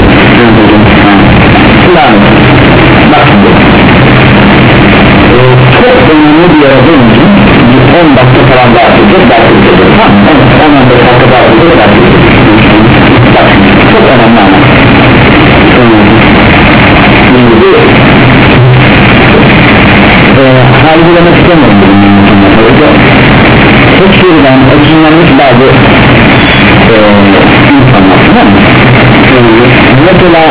Silahım bak şimdi ee, çok önemli bir yere dönünce on dakika falan daha atacak daha atacak tamam mı? on dakika daha atacak daha atacak bak çok önemli ama şimdi e, halbuki demek istemiyorum tek şuradan ekinlenmiş bazı e, insanlar tamam mı? Mesela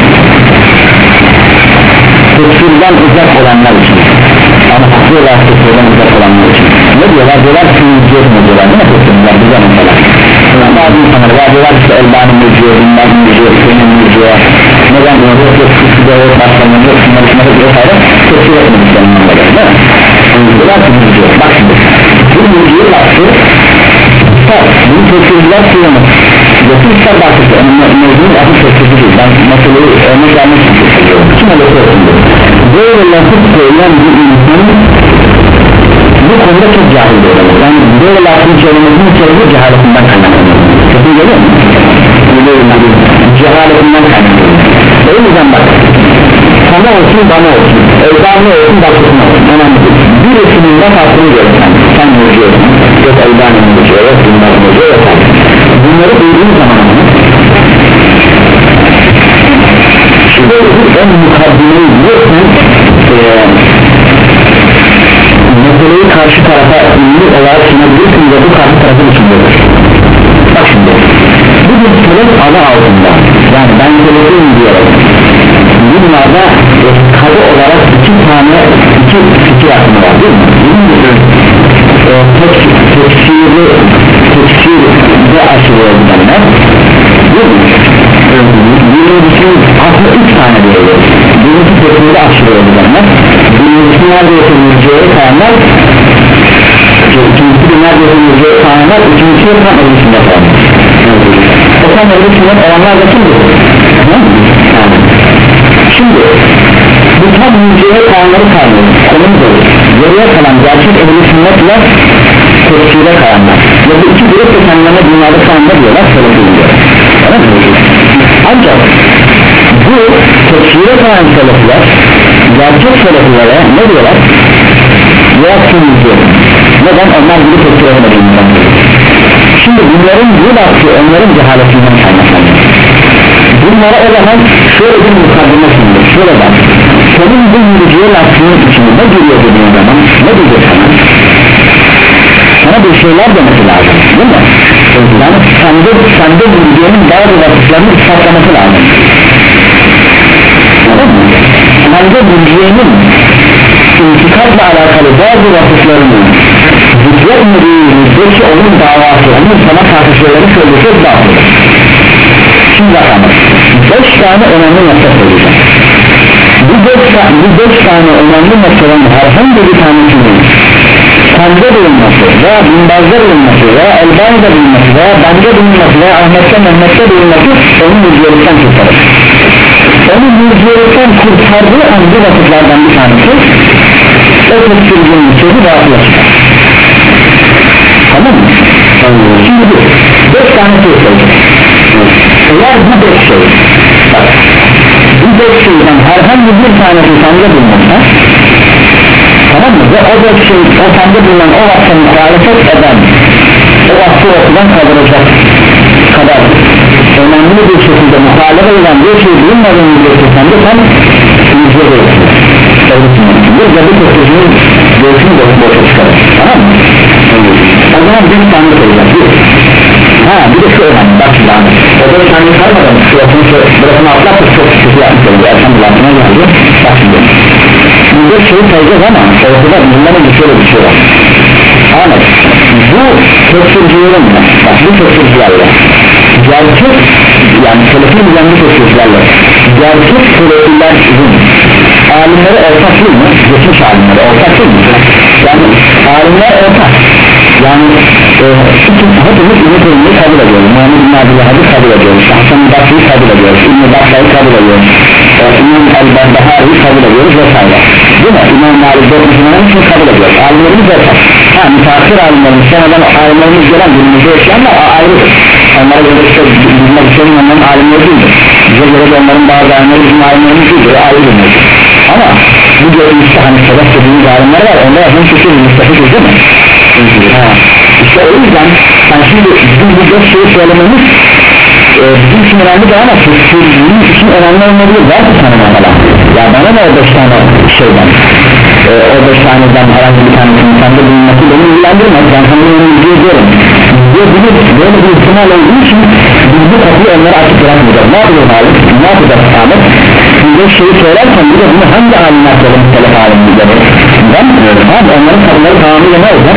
tekfirden uzak olanlar için ama haklı olarak tekfirden uzak olanlar için ne diyorlar? Diyorlar ki müziğe mi diyorlar? Ne tekfirler? Bize mesela bazı insanlar var diyorlar işte Elbani müziğe, Bilmez müziğe, Senin müziğe neden diyorlar? Yok kısıda yok başlamında yok şunları şunları bir vesaire tekfir etmediklerini anladılar değil mi? Diyorlar ki müziğe bak şimdi bu müziğe baktı bunu tekfirler kullanır Yoksa bakıcı, mevzunun adı tekfirci değil. Ben meseleyi örnek vermek için söylüyorum. Kim olursa olsun diyor. Böyle lafız söyleyen bir insan bu konuda çok cahil olur. Yani böyle lafını söylemesinin sebebi cehaletinden kaynaklanıyor. Çok iyi geliyor mu? Cehaletinden kaynaklanıyor. O yüzden bak sana olsun bana olsun Elbani olsun başkasına olsun önemli değil. Birisinin de farkını görürsen sen görüyorsun yok Elbani'nin görüyor yok Bilmez'in görüyor yok bunları duyduğun zaman şurada en mukaddimeyi biliyorsun ee, meseleyi karşı tarafa ünlü olarak sunabilirsin ve bu karşı tarafı düşünüyordur. Bak şimdi bu bir sebep adı altında yani ben sebebim diyorum bunlarda e, kadı olarak iki tane iki fikir hakkında var değil mi? Birincisi e, tek, tekfiri tekfirde aşırıya gidenler değil mi? Birincisi aslında üç tane diyorlar. Birincisi tekfirde aşırıya gidenler birincisi neredeyse müziğe kayanlar ikincisi neredeyse müziğe kayanlar üçüncüsü tam ödüsünde kayanlar o tam ödüsünde olanlar da kimdir? Şimdi bu tam müziğe kayanları kayanlar konumuz olur geriye kalan gerçek ehli sünnetle tekfire kayanlar ve bu iki grup da kendilerine dünyada kayanlar diyorlar selefi diyorlar tamam mı? Ancak bu tekfire kayan selefiler gerçek selefilere ne diyorlar? Reaksiyon izliyor neden? Onlar gibi tekfir etmediğinden şimdi bunların bu lafı onların cehaletinden kaynaklanıyor bunlara o zaman şöyle bir mukaddime sunulur şöyle bak senin bu yürüyeceği lastiğin içinde ne giriyor dediğin zaman ne diyecek sana? Sana bir şeyler demesi lazım değil mi? Yani sende, sende yürüyeceğinin bazı vasıflarını ispatlaması lazım. Sende yürüyeceğinin intikatla alakalı bazı vasıflarını zikretmediği müddetçe onun davası, onun sana karşı şeyleri söyleyecek dağıtır. Şimdi bakalım, beş tane önemli nokta söyleyeceğim. Bu beş, bu beş tane önemli noktaların herhangi bir tanesinin sende bulunması veya Binbaz'da bulunması veya Elbani'de bulunması veya bende bulunması veya Ahmet'te Mehmet'te bulunması onun mücadelelikten kurtarır. Onun mücadelelikten kurtardığı anlı vakıflardan bir tanesi o tepkirliğinin sözü dağıtıya çıkar. Tamam mı? Şimdi bu beş tane şey söyleyeceğim. Eğer bu beş şey bak, bu beş şeyden herhangi bir tanesi sende bulunursa, tamam mı? Ve o beş şey o sende bulunan o vakta muhalefet eden o vakti ortadan kaldıracak kadar önemli bir şekilde muhalefet eden bir şey bulunmadığını bilirse sende sen yüzde değilsin. Bir de bu tepkisinin göğsünü de boşa çıkarır. Tamam mı? O zaman bir tane söyleyeceğim. Ha bir de şu önemli bak şimdi abi o da bir tane sarmadan şurasını burasını atlattı çok kötü yapmış oldu erken bulantıma geldi bak şimdi bu bir şeyi sayacağız ama ortada bunların bir şöyle bir şey var Ahmet bu tefsircilerin bak bu tefsircilerle gerçek yani telefon düzenli tefsircilerle gerçek tefsircilerin alimleri ortak değil mi? Geçmiş alimleri ortak değil mi? Yani alimler ortak yani e, hepimiz ümit olmayı kabul ediyoruz Muhammed bin Abdülhamid'i kabul ediyoruz Hasan-ı Basri'yi kabul ediyoruz İbn-i Bakra'yı kabul ediyoruz e, İmam el-Barbahari'yi kabul ediyoruz vesaire değil mi? İmam Malik Dokuzunların için kabul ediyoruz alimlerimiz ortak ha müteahhir alimlerimiz sonradan alimlerimiz gelen günümüzde yaşayanlar ayrıdır onlara göre işte bilmek istedim onların alimleri değildir bize göre de onların bazı alimleri bizim alimlerimiz değildir ayrıdır ama bu görülmüşte hani sebep dediğimiz alimler var onda yazın fikir müstefik değil mi? Ha. İşte o yüzden yani şimdi bizim bu dört şeyi söylememiz e, bizim için önemli değil ama tefsirliğin için önemli olmayabilir belki tanımamalar ya bana ne o beş tane şeyden e, o beş taneden herhangi bir tanesinin sende bulunması beni ilgilendirmez ben sana bunu ilgi ediyorum ve bunu böyle bir ihtimal olduğu için biz bu kapıyı onlara açık bırakmayacağız ne yapacağız abi ne yapacağız Ahmet bir de şeyi söylerken bir de bunu hangi alimler söylemiş telef alimler ben abi onların kapıları tamamıyla ne olacak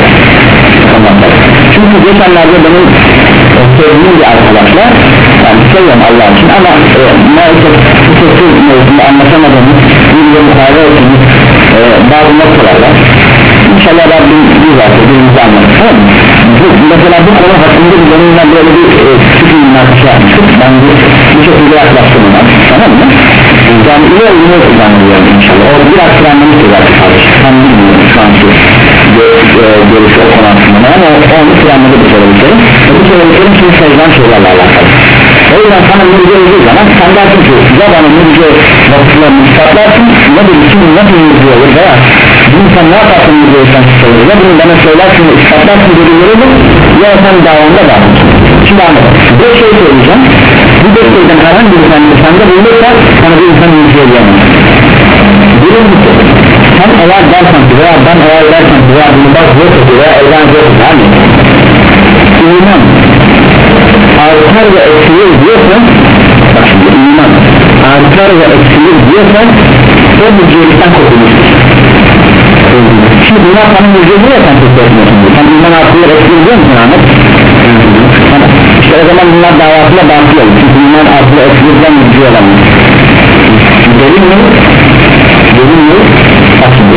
çünkü geçenlerde benim sevdiğim bir arkadaşlar yani seviyorum Allah için ama e, maalesef bu sözü mevzunda anlaşamadığımız bir de mukayede ettiğimiz e, bazı noktalar var İnşallah Rabbim bir varsa birimizi anlamış tamam mı? Mesela bu konu hakkında bir benimle böyle bir e, küçük bir münakaşa yapmıştık ben bu, bu şekilde yaklaştım ona tamam mı? Yani iyi olduğunu zannediyorum inşallah o biraz planlamış olarak kardeş tam bilmiyorum şu anki görüşü o konu hakkında ama onu planladı bu söylediklerim ve bu söylediklerim şimdi sayılan şeylerle alakalı o yüzden sana mürce olduğu zaman sen dersin ki ya bana mürce vakıflarını ispatlarsın ya da için nasıl mürce olur veya bu insan ne yaparsın mürce olsan söyler ya bunu bana söylersin ve ispatlarsın dediğleri olur ya sen davanda davranırsın şimdi anladım bir şey söyleyeceğim bu beş şeyden herhangi bir tanesi sende bulunursa sana bir insan mürce edemez birincisi sen eğer dersen ki veya ben eğer dersen ki veya bunu bak zor tutuyor veya evden zor tutuyor hani iman artar ve eksilir diyorsan bak şimdi iman artar ve eksilir diyorsan o mücadelelikten kurtulmuştur şimdi bunlar sana mücadeleyken kurtulmuşsun sen iman artıyor eksilir diyor musun Ahmet? Tamam işte o zaman bunlar davasıyla bağlı olur çünkü iman artıyor eksilirden mücadelelemez delil mi? delil mi? bak şimdi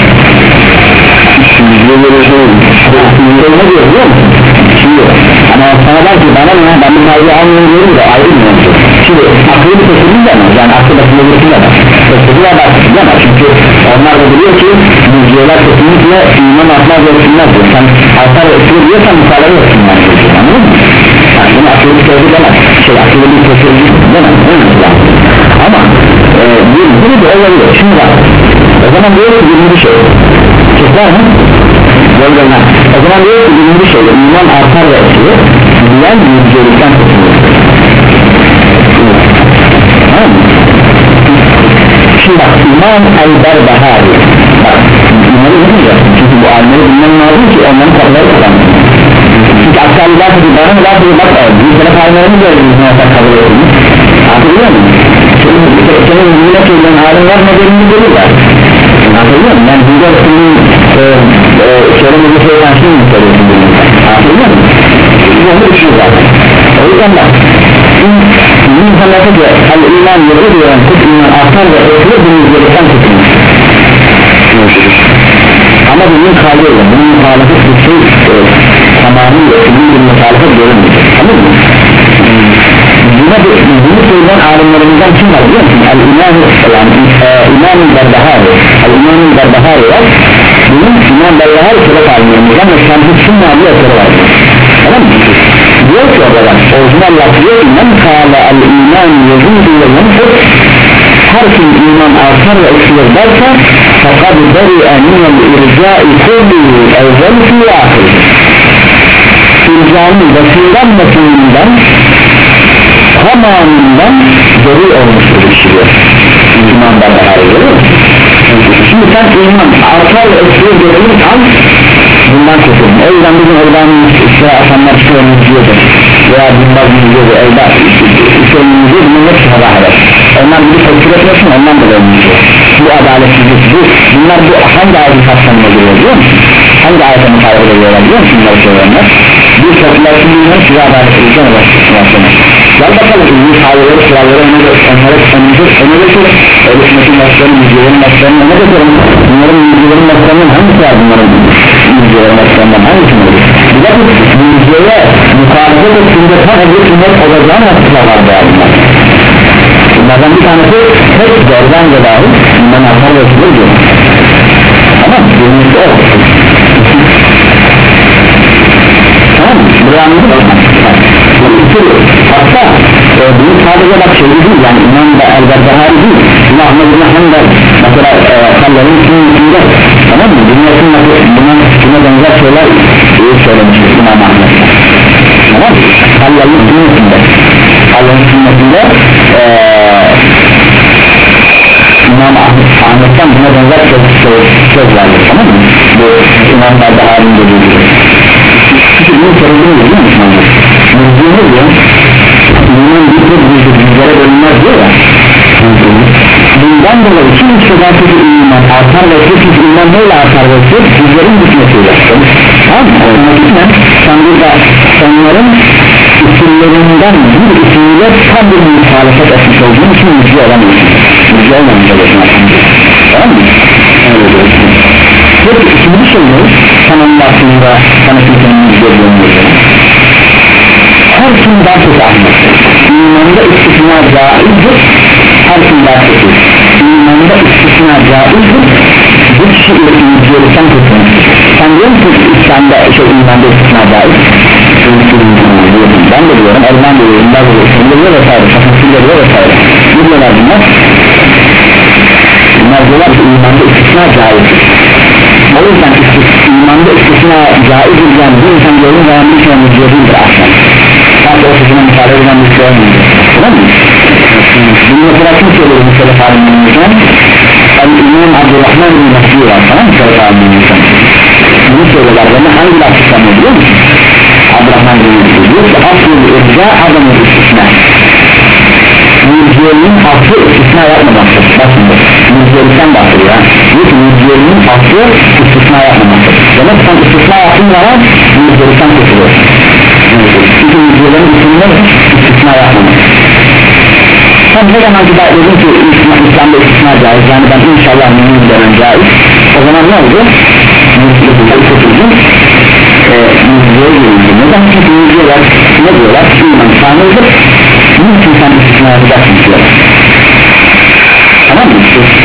şimdi böyle şey ne diyor biliyor musun? şimdi ama sana der ki bana ne ben bu kaygı almıyorum da ayrı mı olsun şimdi akıllı bir seçimimiz de mi? yani aklı basında bir de mi? seçimler başlasın değil mi? çünkü onlar da biliyor ki müziyeler kesinlikle iman atmaz ve etsinler diyor sen altar ve etkilir diyorsan müsaade etsinler anladın mı? yani bunu akıllı bir seçim demez şey akıllı bir seçim demez ama e, bir, bir de olabilir şimdi bak o zaman diyor ki birinci şey çıklar mı? Yollarına o zaman diyor ki birinci şey iman artar ve eksilir diyen müziyelikten kurtulur şimdi bak İmam el-Berbahari. Bak bunları ne diyeceğiz? Çünkü bu alimleri bilmem lazım ki onların kapıları kazanır. Çünkü akşam laf edip bana laf edip bak bir kere alimlerimiz öyle bir nefes kabul edilmiş. Hatırlıyor musun? Senin yüzüne söylenen alim var ne dediğini görürler. Hatırlıyor musun? Yani Hüda Resulü'nün söylemesi şeyden şimdi mi söylüyorsun bunu? Hatırlıyor musun? Bunu düşünüyor zaten. O yüzden bak bu insanlarda da el-iman yolu diyor kut iman artar ve ötürü bunun gerekten tutulmuş. Ama bunun kalıyor, bunun muhalefet bir şey tamamıyla bunun bir muhalefet görünmüyor. Tamam mı? Buna bunu söyleyen alimlerimizden kim var biliyor musun? El-İmam-ı yani, e, İmam-ı Berbahari El-İmam-ı Berbahari var. Bunun İmam Berbahari sebep alimlerimizden ve şampiyon sünni adlı eseri var. Tamam mı? Diyor ki orada bak orijinal laf diyor ki men kâle el-İmam yazılı ve yanfır her kim iman artar ve eksilir derse fakat beri'e minel ircai kulli evvel fiyatı ircanın basından basından tamamından geri olmuştur işliyor iman Berbahari görüyor musun? Şimdi sen iman artar ve eksilir dediğin an bundan kurtuldum. O yüzden bizim oradan işte asanlar çıkıyoruz diyordu veya bunlar diyordu evde işlerimizi diyor bunun hepsi hava haber onlar bir tepkir etmesin ondan da ölmüştür bu adaletsizlik bu bunlar bu hangi ayetin kapsamına giriyor biliyor musun? Hangi ayete mutabık ediyorlar biliyor musun bunları söyleyenler bir topluluğun size adaletsizlikten ulaştırmasını gel bakalım ünlü sahibeleri sıraları onları onları önümüzü önümüzü ölüşmetin başlarının yüzlerin başlarının ne götürün bunların yüzlerin başlarının hangisi var bunların yüzlerin başlarından hangisini olur bir de bu yüzlere muhalefet ettiğinde tam bir sünnet olacağını nasıllar var bu adımlar bunlardan bir tanesi tek zordan ve dahi bundan artar ve sınır diyor ama birincisi o tamam mı? buraya anladın mı? hatta e, bunu sadece bak şey değil yani İmam da el-Berbahari değil İmam Ahmet bin Hanbel mesela e, Hallerin içinde tamam mı? Dünyasının buna, buna benzer şeyler iyi söylemiştir İmam Ahmet tamam mı? Hallerin içinde Hallerin içinde e, İmam Ahmet'ten buna benzer söz, söz, söz verdi tamam mı? Bu İmam Berbahari'nin dediği gibi çünkü bunu sorulduğunu biliyor musun? Müziğini diyor İmam bir tek yüzlere bölünmez diyor ya bundan dolayı kim istedafeti iman artar ve siz iman neyle artar ve siz yüzlerin gitmesiyle tamam mı? Otomatikmen sen burada onların isimlerinden bir ismiyle tam bir muhalefet etmiş olduğun için yüzü olamıyorsun yüzü olmamış oluyorsun tamam mı? Peki ikinci şey ne? Sananın aslında sana kimsenin yüzü olduğunu her kim daha çok ahmet İmanında istisna caizdir her kim daha çok İmanında istisna caizdir bu kişi ile ilgiliysen kurtulmuştur sen diyor musun ki İslam'da şey imanda istisna caiz ben de diyorum Erman da diyorum ben de diyorum sen de diyor vesaire şakasıyla diyor vesaire ne diyorlar bunlar bunlar diyorlar ki imanda istisna caizdir o yüzden imanda istisna caizdir yani bir insan yolun dayanmış ve mücadeledir aslında sanki o sözüne müsaade eden bir şey olmayacak tamam mı? bunu mesela kim söylüyor bu şeref alimimizden El-İmam Abdurrahman bin Mesih var tamam mı şeref alimimizden bunu söylüyorlar bana hangi laf tutamıyor biliyor musun? Abdurrahman bin Mesih diyor ki asıl irca adamın istisna mücadelenin aslı istisna yapmamaktır bakın bu mücadelikten bahsediyor diyor ki mücadelenin aslı istisna yapmamaktır demek sen istisna yaptığın zaman mücadelikten kurtuluyorsun çünkü mücadelenin isimleri istisna yapmamak sen ne zaman ki dedin ki İslam'da istisna caiz yani ben inşallah mümin denen caiz o zaman ne oldu? mücadeleyi kurtuldun mücadeleye girildi neden? çünkü mücadeleler ne diyorlar? İman sanırdır niçin sen istisna yapacaksın diyorlar tamam mı?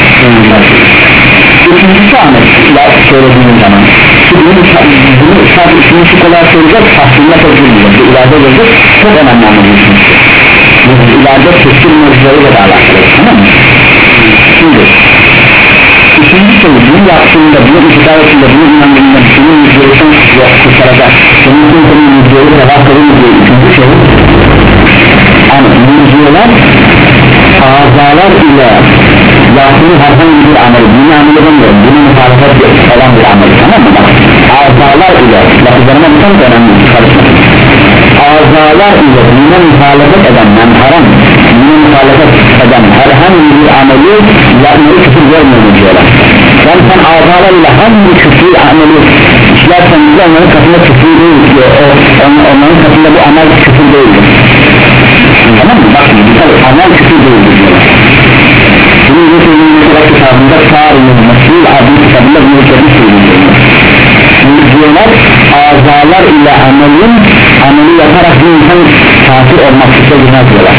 üçüncüsü Ahmet söylediğin zaman bunu, bunu sadece üçüncü şu kadar söyleyecek aslında çok bilmiyor bu ileride gelecek çok önemli anlamıyorsunuz bu ileride tefsir mevzularıyla da alakalı tamam mı? şimdi üçüncü soru bunu yaptığında bunu itikad ettiğinde bunu inandığında senin müzdelesen yok kurtaracak senin için senin müzdeli ve vakfının müzdeli üçüncü şey yani müzdeler azalar ile yaptığı kişinin herhangi bir ameli, dini ameli demiyorum, dini muhalefet olan bir ameli, tamam mı? Bak, azalar ile, lafızlarıma bir çok önemli karışmasın, azalar ile dine muhalefet eden, yani haram, dine muhalefet eden herhangi bir ameli yapmayı küfür görmüyor diyorlar. Yani sen azalar ile hangi küfür ameli işlersen de onların katında küfür değil diyor, o, on, onların katında bu amel küfür değildir. Tamam mı? Bak şimdi tabi amel küfür değildir diyorlar. Şimdi bu sözün mesela kitabında Sâr-ı Mesul adlı kitabında bunu söylüyor söylüyor. Şimdi diyorlar azalar ile amelin ameli yaparak bir insan kafir olmak istediğine diyorlar.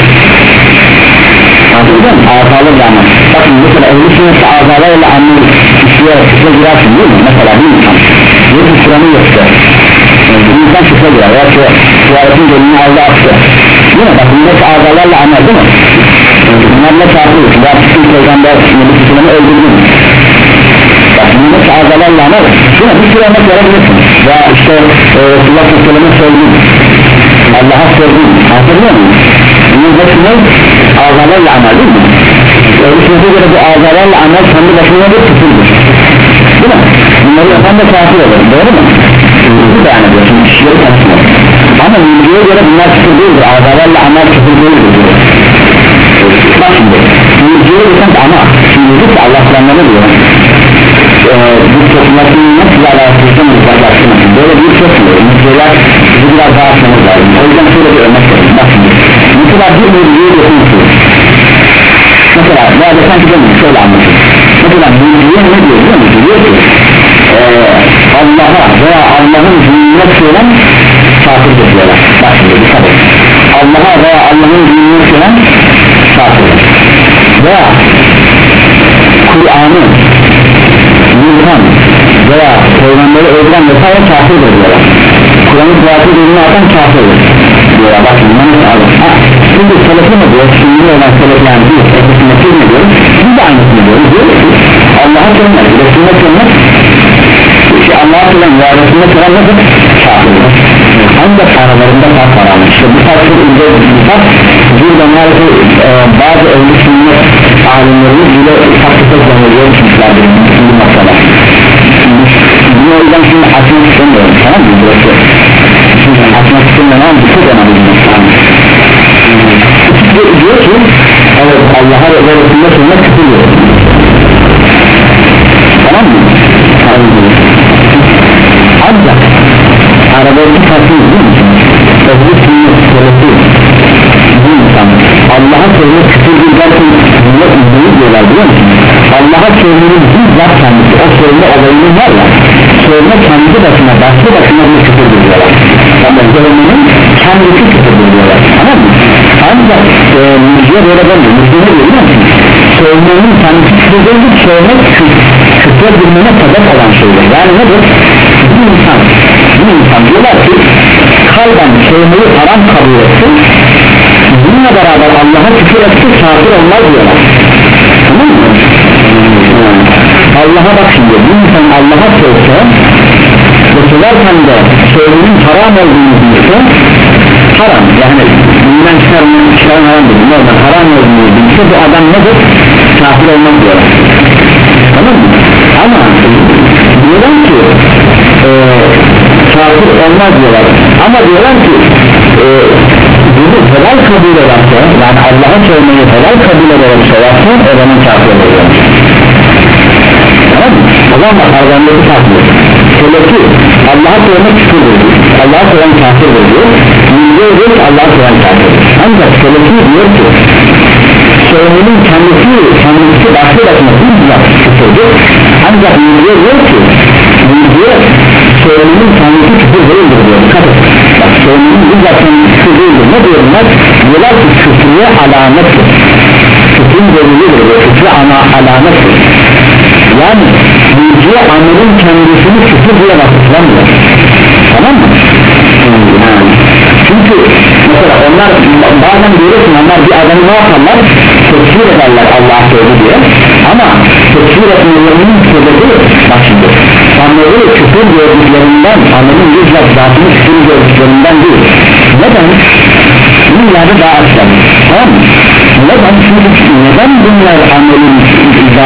Anladın mı? Azalar ile amel. Bakın mesela öyle sünnette azalar ile amel işliyor, şüphe girersin değil mi? Mesela bir insan bir sıranı yoktu. Bir insan şüphe girer veya ki tuvaletin gölünü aldı attı. Değil mi? Bak bunlar azalarla amel değil mi? Bunlarla çarpıyor. Ya bütün peygamber Nebi Süsülem'i öldürdün. Bak bunlar azalarla amel. Değil mi? Bir sürü örnek verebilirsin. Ya işte Resulullah Süsülem'i söyledin. Allah'a söyledin. Hatırlıyor musun? Bunun hepsi ne? Azalarla amel değil mi? Ölçüsüne göre bu azalarla amel kendi başına bir küfürdür. Değil mi? Bunları yapan da kafir olur. Doğru mu? Bu beyan ediyorsun. İşleri konuşmuyor. Ama bilgiye göre bunlar küfür değildir. Azalarla amel küfür değildir diyor. Bak şimdi bilgiye göre ama şimdi de Allah planları diyor. Ee, bu toplumların nasıl alakasından uzaklaştırmasın. Böyle bir çok mu? Müzeler bizi biraz daha açmamız lazım. O yüzden şöyle bir örnek verin. Bak şimdi. Mesela bir bilgiye götürmüşsün. Mesela ya da sanki ben şöyle anlatayım. Mesela bilgiye ne diyor biliyor musun? Diyor ki ee, Allah'a veya Allah'ın dinine söylen kafirdir diyorlar. Bak şimdi dikkat et. Allah'a veya Allah'ın dinine söylen kafirdir. Veya Kur'an'ı yürüten veya peygamberi öldüren vesaire kafirdir diyorlar. Kur'an'ı kıyafet dinine atan kafirdir diyorlar. Bak şimdi nasıl alır? Şimdi selefi mi diyor? Şimdi olan selefi yani bir selefi mi diyor? Biz de aynısını diyoruz. Diyor ki Allah'a söylemek, Resulüne söylemek ki Allah'a söylemek veya Resulüne söylemek nedir? Kafirdir. Ancak aralarında fark var ama işte bu farklı ince bir fark burada maalesef e, bazı evli sünnet alimlerimiz bile farklı söz zannediyor çünkülerdir bu noktada. Bunu o yüzden şimdi açmak istemiyorum, tamam mı? Burası şimdi açmak istemiyorum ama bu çok önemli bir nokta. Diyor ki evet Allah'a ve Resulüne söylemek küfür diyor. Tamam mı? Ancak aradaki farklı değil mi? Özgür sünnet söylesi bu insan Allah'a söylemek küfür değil derken millet izleyi diyorlar biliyor musun? Allah'a söylemenin bizzat kendisi o söyleme olayının var ya söyleme kendi başına başlı başına bir küfürdür diyorlar. Ama söylemenin kendisi küfürdür diyorlar. Tamam mı? Ancak e, müziğe böyle demiyor. Müziğe ne diyor biliyor musun? Söylemenin kendisi küfür değil söylemek küfür bilmene sebep olan şeydir. Yani nedir? Bir insan bir insan diyorlar ki kalben söylemeyi haram kabul etsin bununla beraber Allah'a küfür etsin kafir olmaz diyorlar. Tamam mı? Allah'a bak şimdi bir insan Allah'a söylese ve söylerken de söylemenin haram olduğunu bilse haram yani bilmem çıkarmanın çıkaran haram değil normal haram olduğunu bilse bu adam nedir? Kafir olmaz diyorlar. Tamam mı? Ama diyorlar ki e, kafir olmaz diyorlar ama diyorlar ki e, bunu helal kabul ederse yani Allah'a söylemeyi helal kabul ederek söylerse o zaman kafir oluyor. Tamam mı? O zaman aralarındaki farklı şöyle ki Allah'a söylemek küfürdür Allah'a söyleyen kafirdir diyor diyor diyor ki Allah'a söyleyen kafirdir ancak şöyle ki diyor ki söylemenin kendisi kendisi başlı başına bizzat küfürdür ancak diyor diyor ki diyor söylemenin kendisi küfür değildir diyor dikkat et bak söylemenin bizzat kendisi küfür değildir ne diyorlar diyorlar ki küfrüye alamettir küfrün delilidir ve küfrü ana alamettir yani bilgiye amelin kendisini küfür diye vasıflanmıyor tamam mı? Yani, çünkü mesela onlar bazen görüyorsun onlar bir adamı ne yaparlar tekfir ederler Allah'a söyledi diye ama tekfir etmelerinin sebebi bak şimdi ameli küfür gördüklerinden amelin bizzat zatını küfür gördüklerinden değil neden? dünyada daha açlar tamam mı? Neden? Çünkü neden bunlar amelin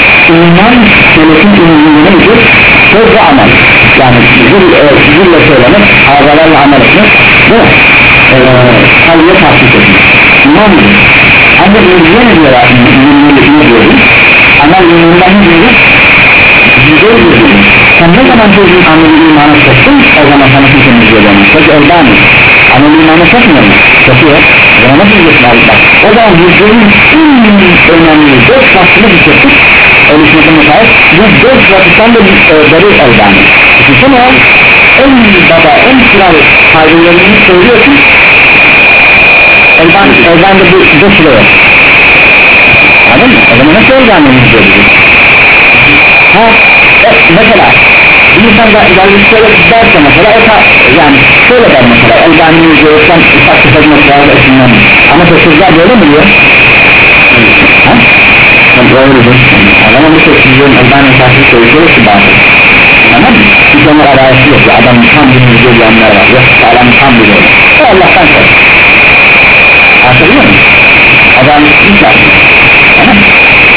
iman melekin ümumunda nedir? Söz ve amel, yani zille söylenir, ağzalarla amel etmek ve e, kalbiye tahsis etmek iman mıdır? Ancak ümumda ne diyorlar? Ümumda ne diyoruz? Amel ümumda ne diyoruz? Yüzey diyoruz. Sen ne zaman çocuğun ameli imanı soktun, o zaman sana kimse müziğe dönmüş. Peki elden mi? Ameli imanı sokmuyor mu? Sokuyor. Buna nasıl diyeceksin abi bak? O zaman yüzeyin en önemli dört şartını bitirdik. Oluşmasına müsait. Bu dört vakitten de beri elden. Düşünsene ya, en baba, en kral saygınlarını söylüyorsun. Elden, elden de bir beş lira yok. Anladın mı? O zaman nasıl elden mi diyoruz? Ha, e, mesela bir insan da gelmiş şöyle derse mesela o ta, yani şöyle der mesela elbani'yi görürsen ufak tefek noktalarda esinlenir ama sessizler böyle mi diyor? Ha? Yani doğrudur. O zaman bu sessizliğin elbani'ye karşı söylüyoruz ki bazı, tamam mı? Hiç onlar arayışı yok ya, adam tam bir müziği diyenler var, yok adam tam bir öyle, o Allah'tan kork. Anlatabiliyor musun? Adam hiç yapmıyor, tamam mı?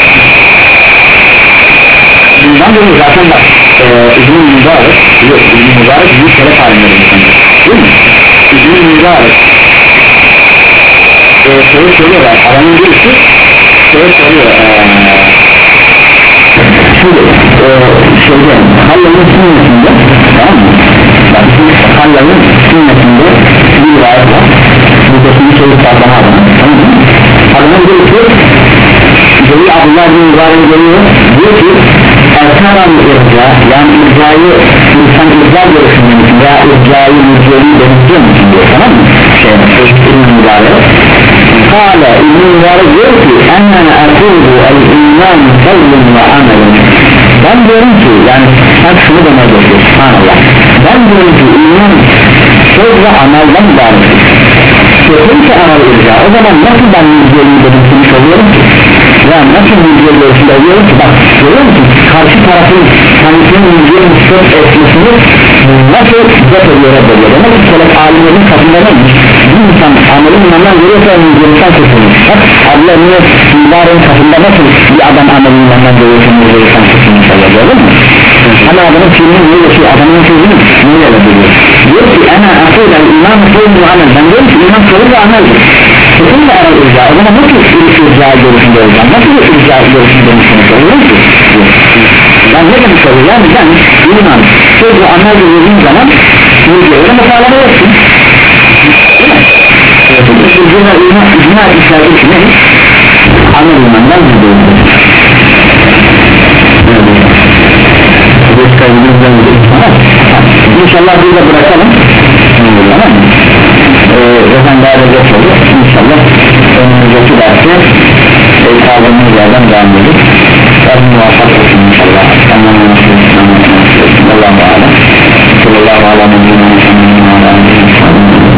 Bundan dolayı zaten bak e, İbn-i Mübarek yok İbn-i Mübarek büyük şeref halinde değil mi? İbn-i Mübarek e, şöyle söylüyorlar adamın birisi şöyle söylüyor eee şimdi e, şeyde Halya'nın sünnetinde tamam mı? Bak Halya'nın sünnetinde bir rivayet var bu kesimi çocuk tartana adına tamam mı? Adamın birisi Celil Abdullah bin Mübarek geliyor diyor ki Erkan irca, yani ircayı insan irca görüşünün veya ircayı mücadeleyi belirtiyor musun diyor, tamam mı? Şey, İbn-i Mübarek Kale İbn-i Mübarek diyor ki Enen akûdu el-iman kavlun ve amelin. Ben diyorum ki, yani sen şunu demeye geçiyor, subhanallah. Ben diyorum ki iman söz ve amelden ibarettir. Kesinlikle amel irca, o zaman nasıl ben mücadeleyi belirtmiş oluyorum ki? Yani nasıl mücadele görüşünde oluyorum ki? Bak, görüyor musun? Karşı tarafın kendisinin mücadele müstök etmesini nasıl zat ediyor reddediyor? Demek ki kelek alimlerin katında neymiş? Bir insan ameli imandan görüyorsa mücadeleden kesilmiş. Bak Allah niye mübareğin katında nasıl bir adam ameli imandan görüyorsa mücadeleden kesilmiş oluyor, gördün mü? Ama adamın fiilini niye geçiyor? Adamın sözünü niye reddediyor? Diyor ki ana akıyla iman sözü amel. Ben diyorum ki iman sözü ve ameldir. Kesinlikle aral irca, o zaman nasıl irca görüşünde olacağım? Nasıl irca görüşünde olmuş oluyor ki? Ben ne demiş oluyor? Yani ben iman söz ve amel dediğim zaman mücadelede mutalaba etsin, değil mi? İrca ve iman icma etmişlerdir ki ne? Amel imandan mücadelede İnşallah bir de bırakalım, tamam mı? Zaten daha da geç olur. İnşallah önümüzdeki dersi kaldığımız yerden devam edip muvaffak olsun inşallah.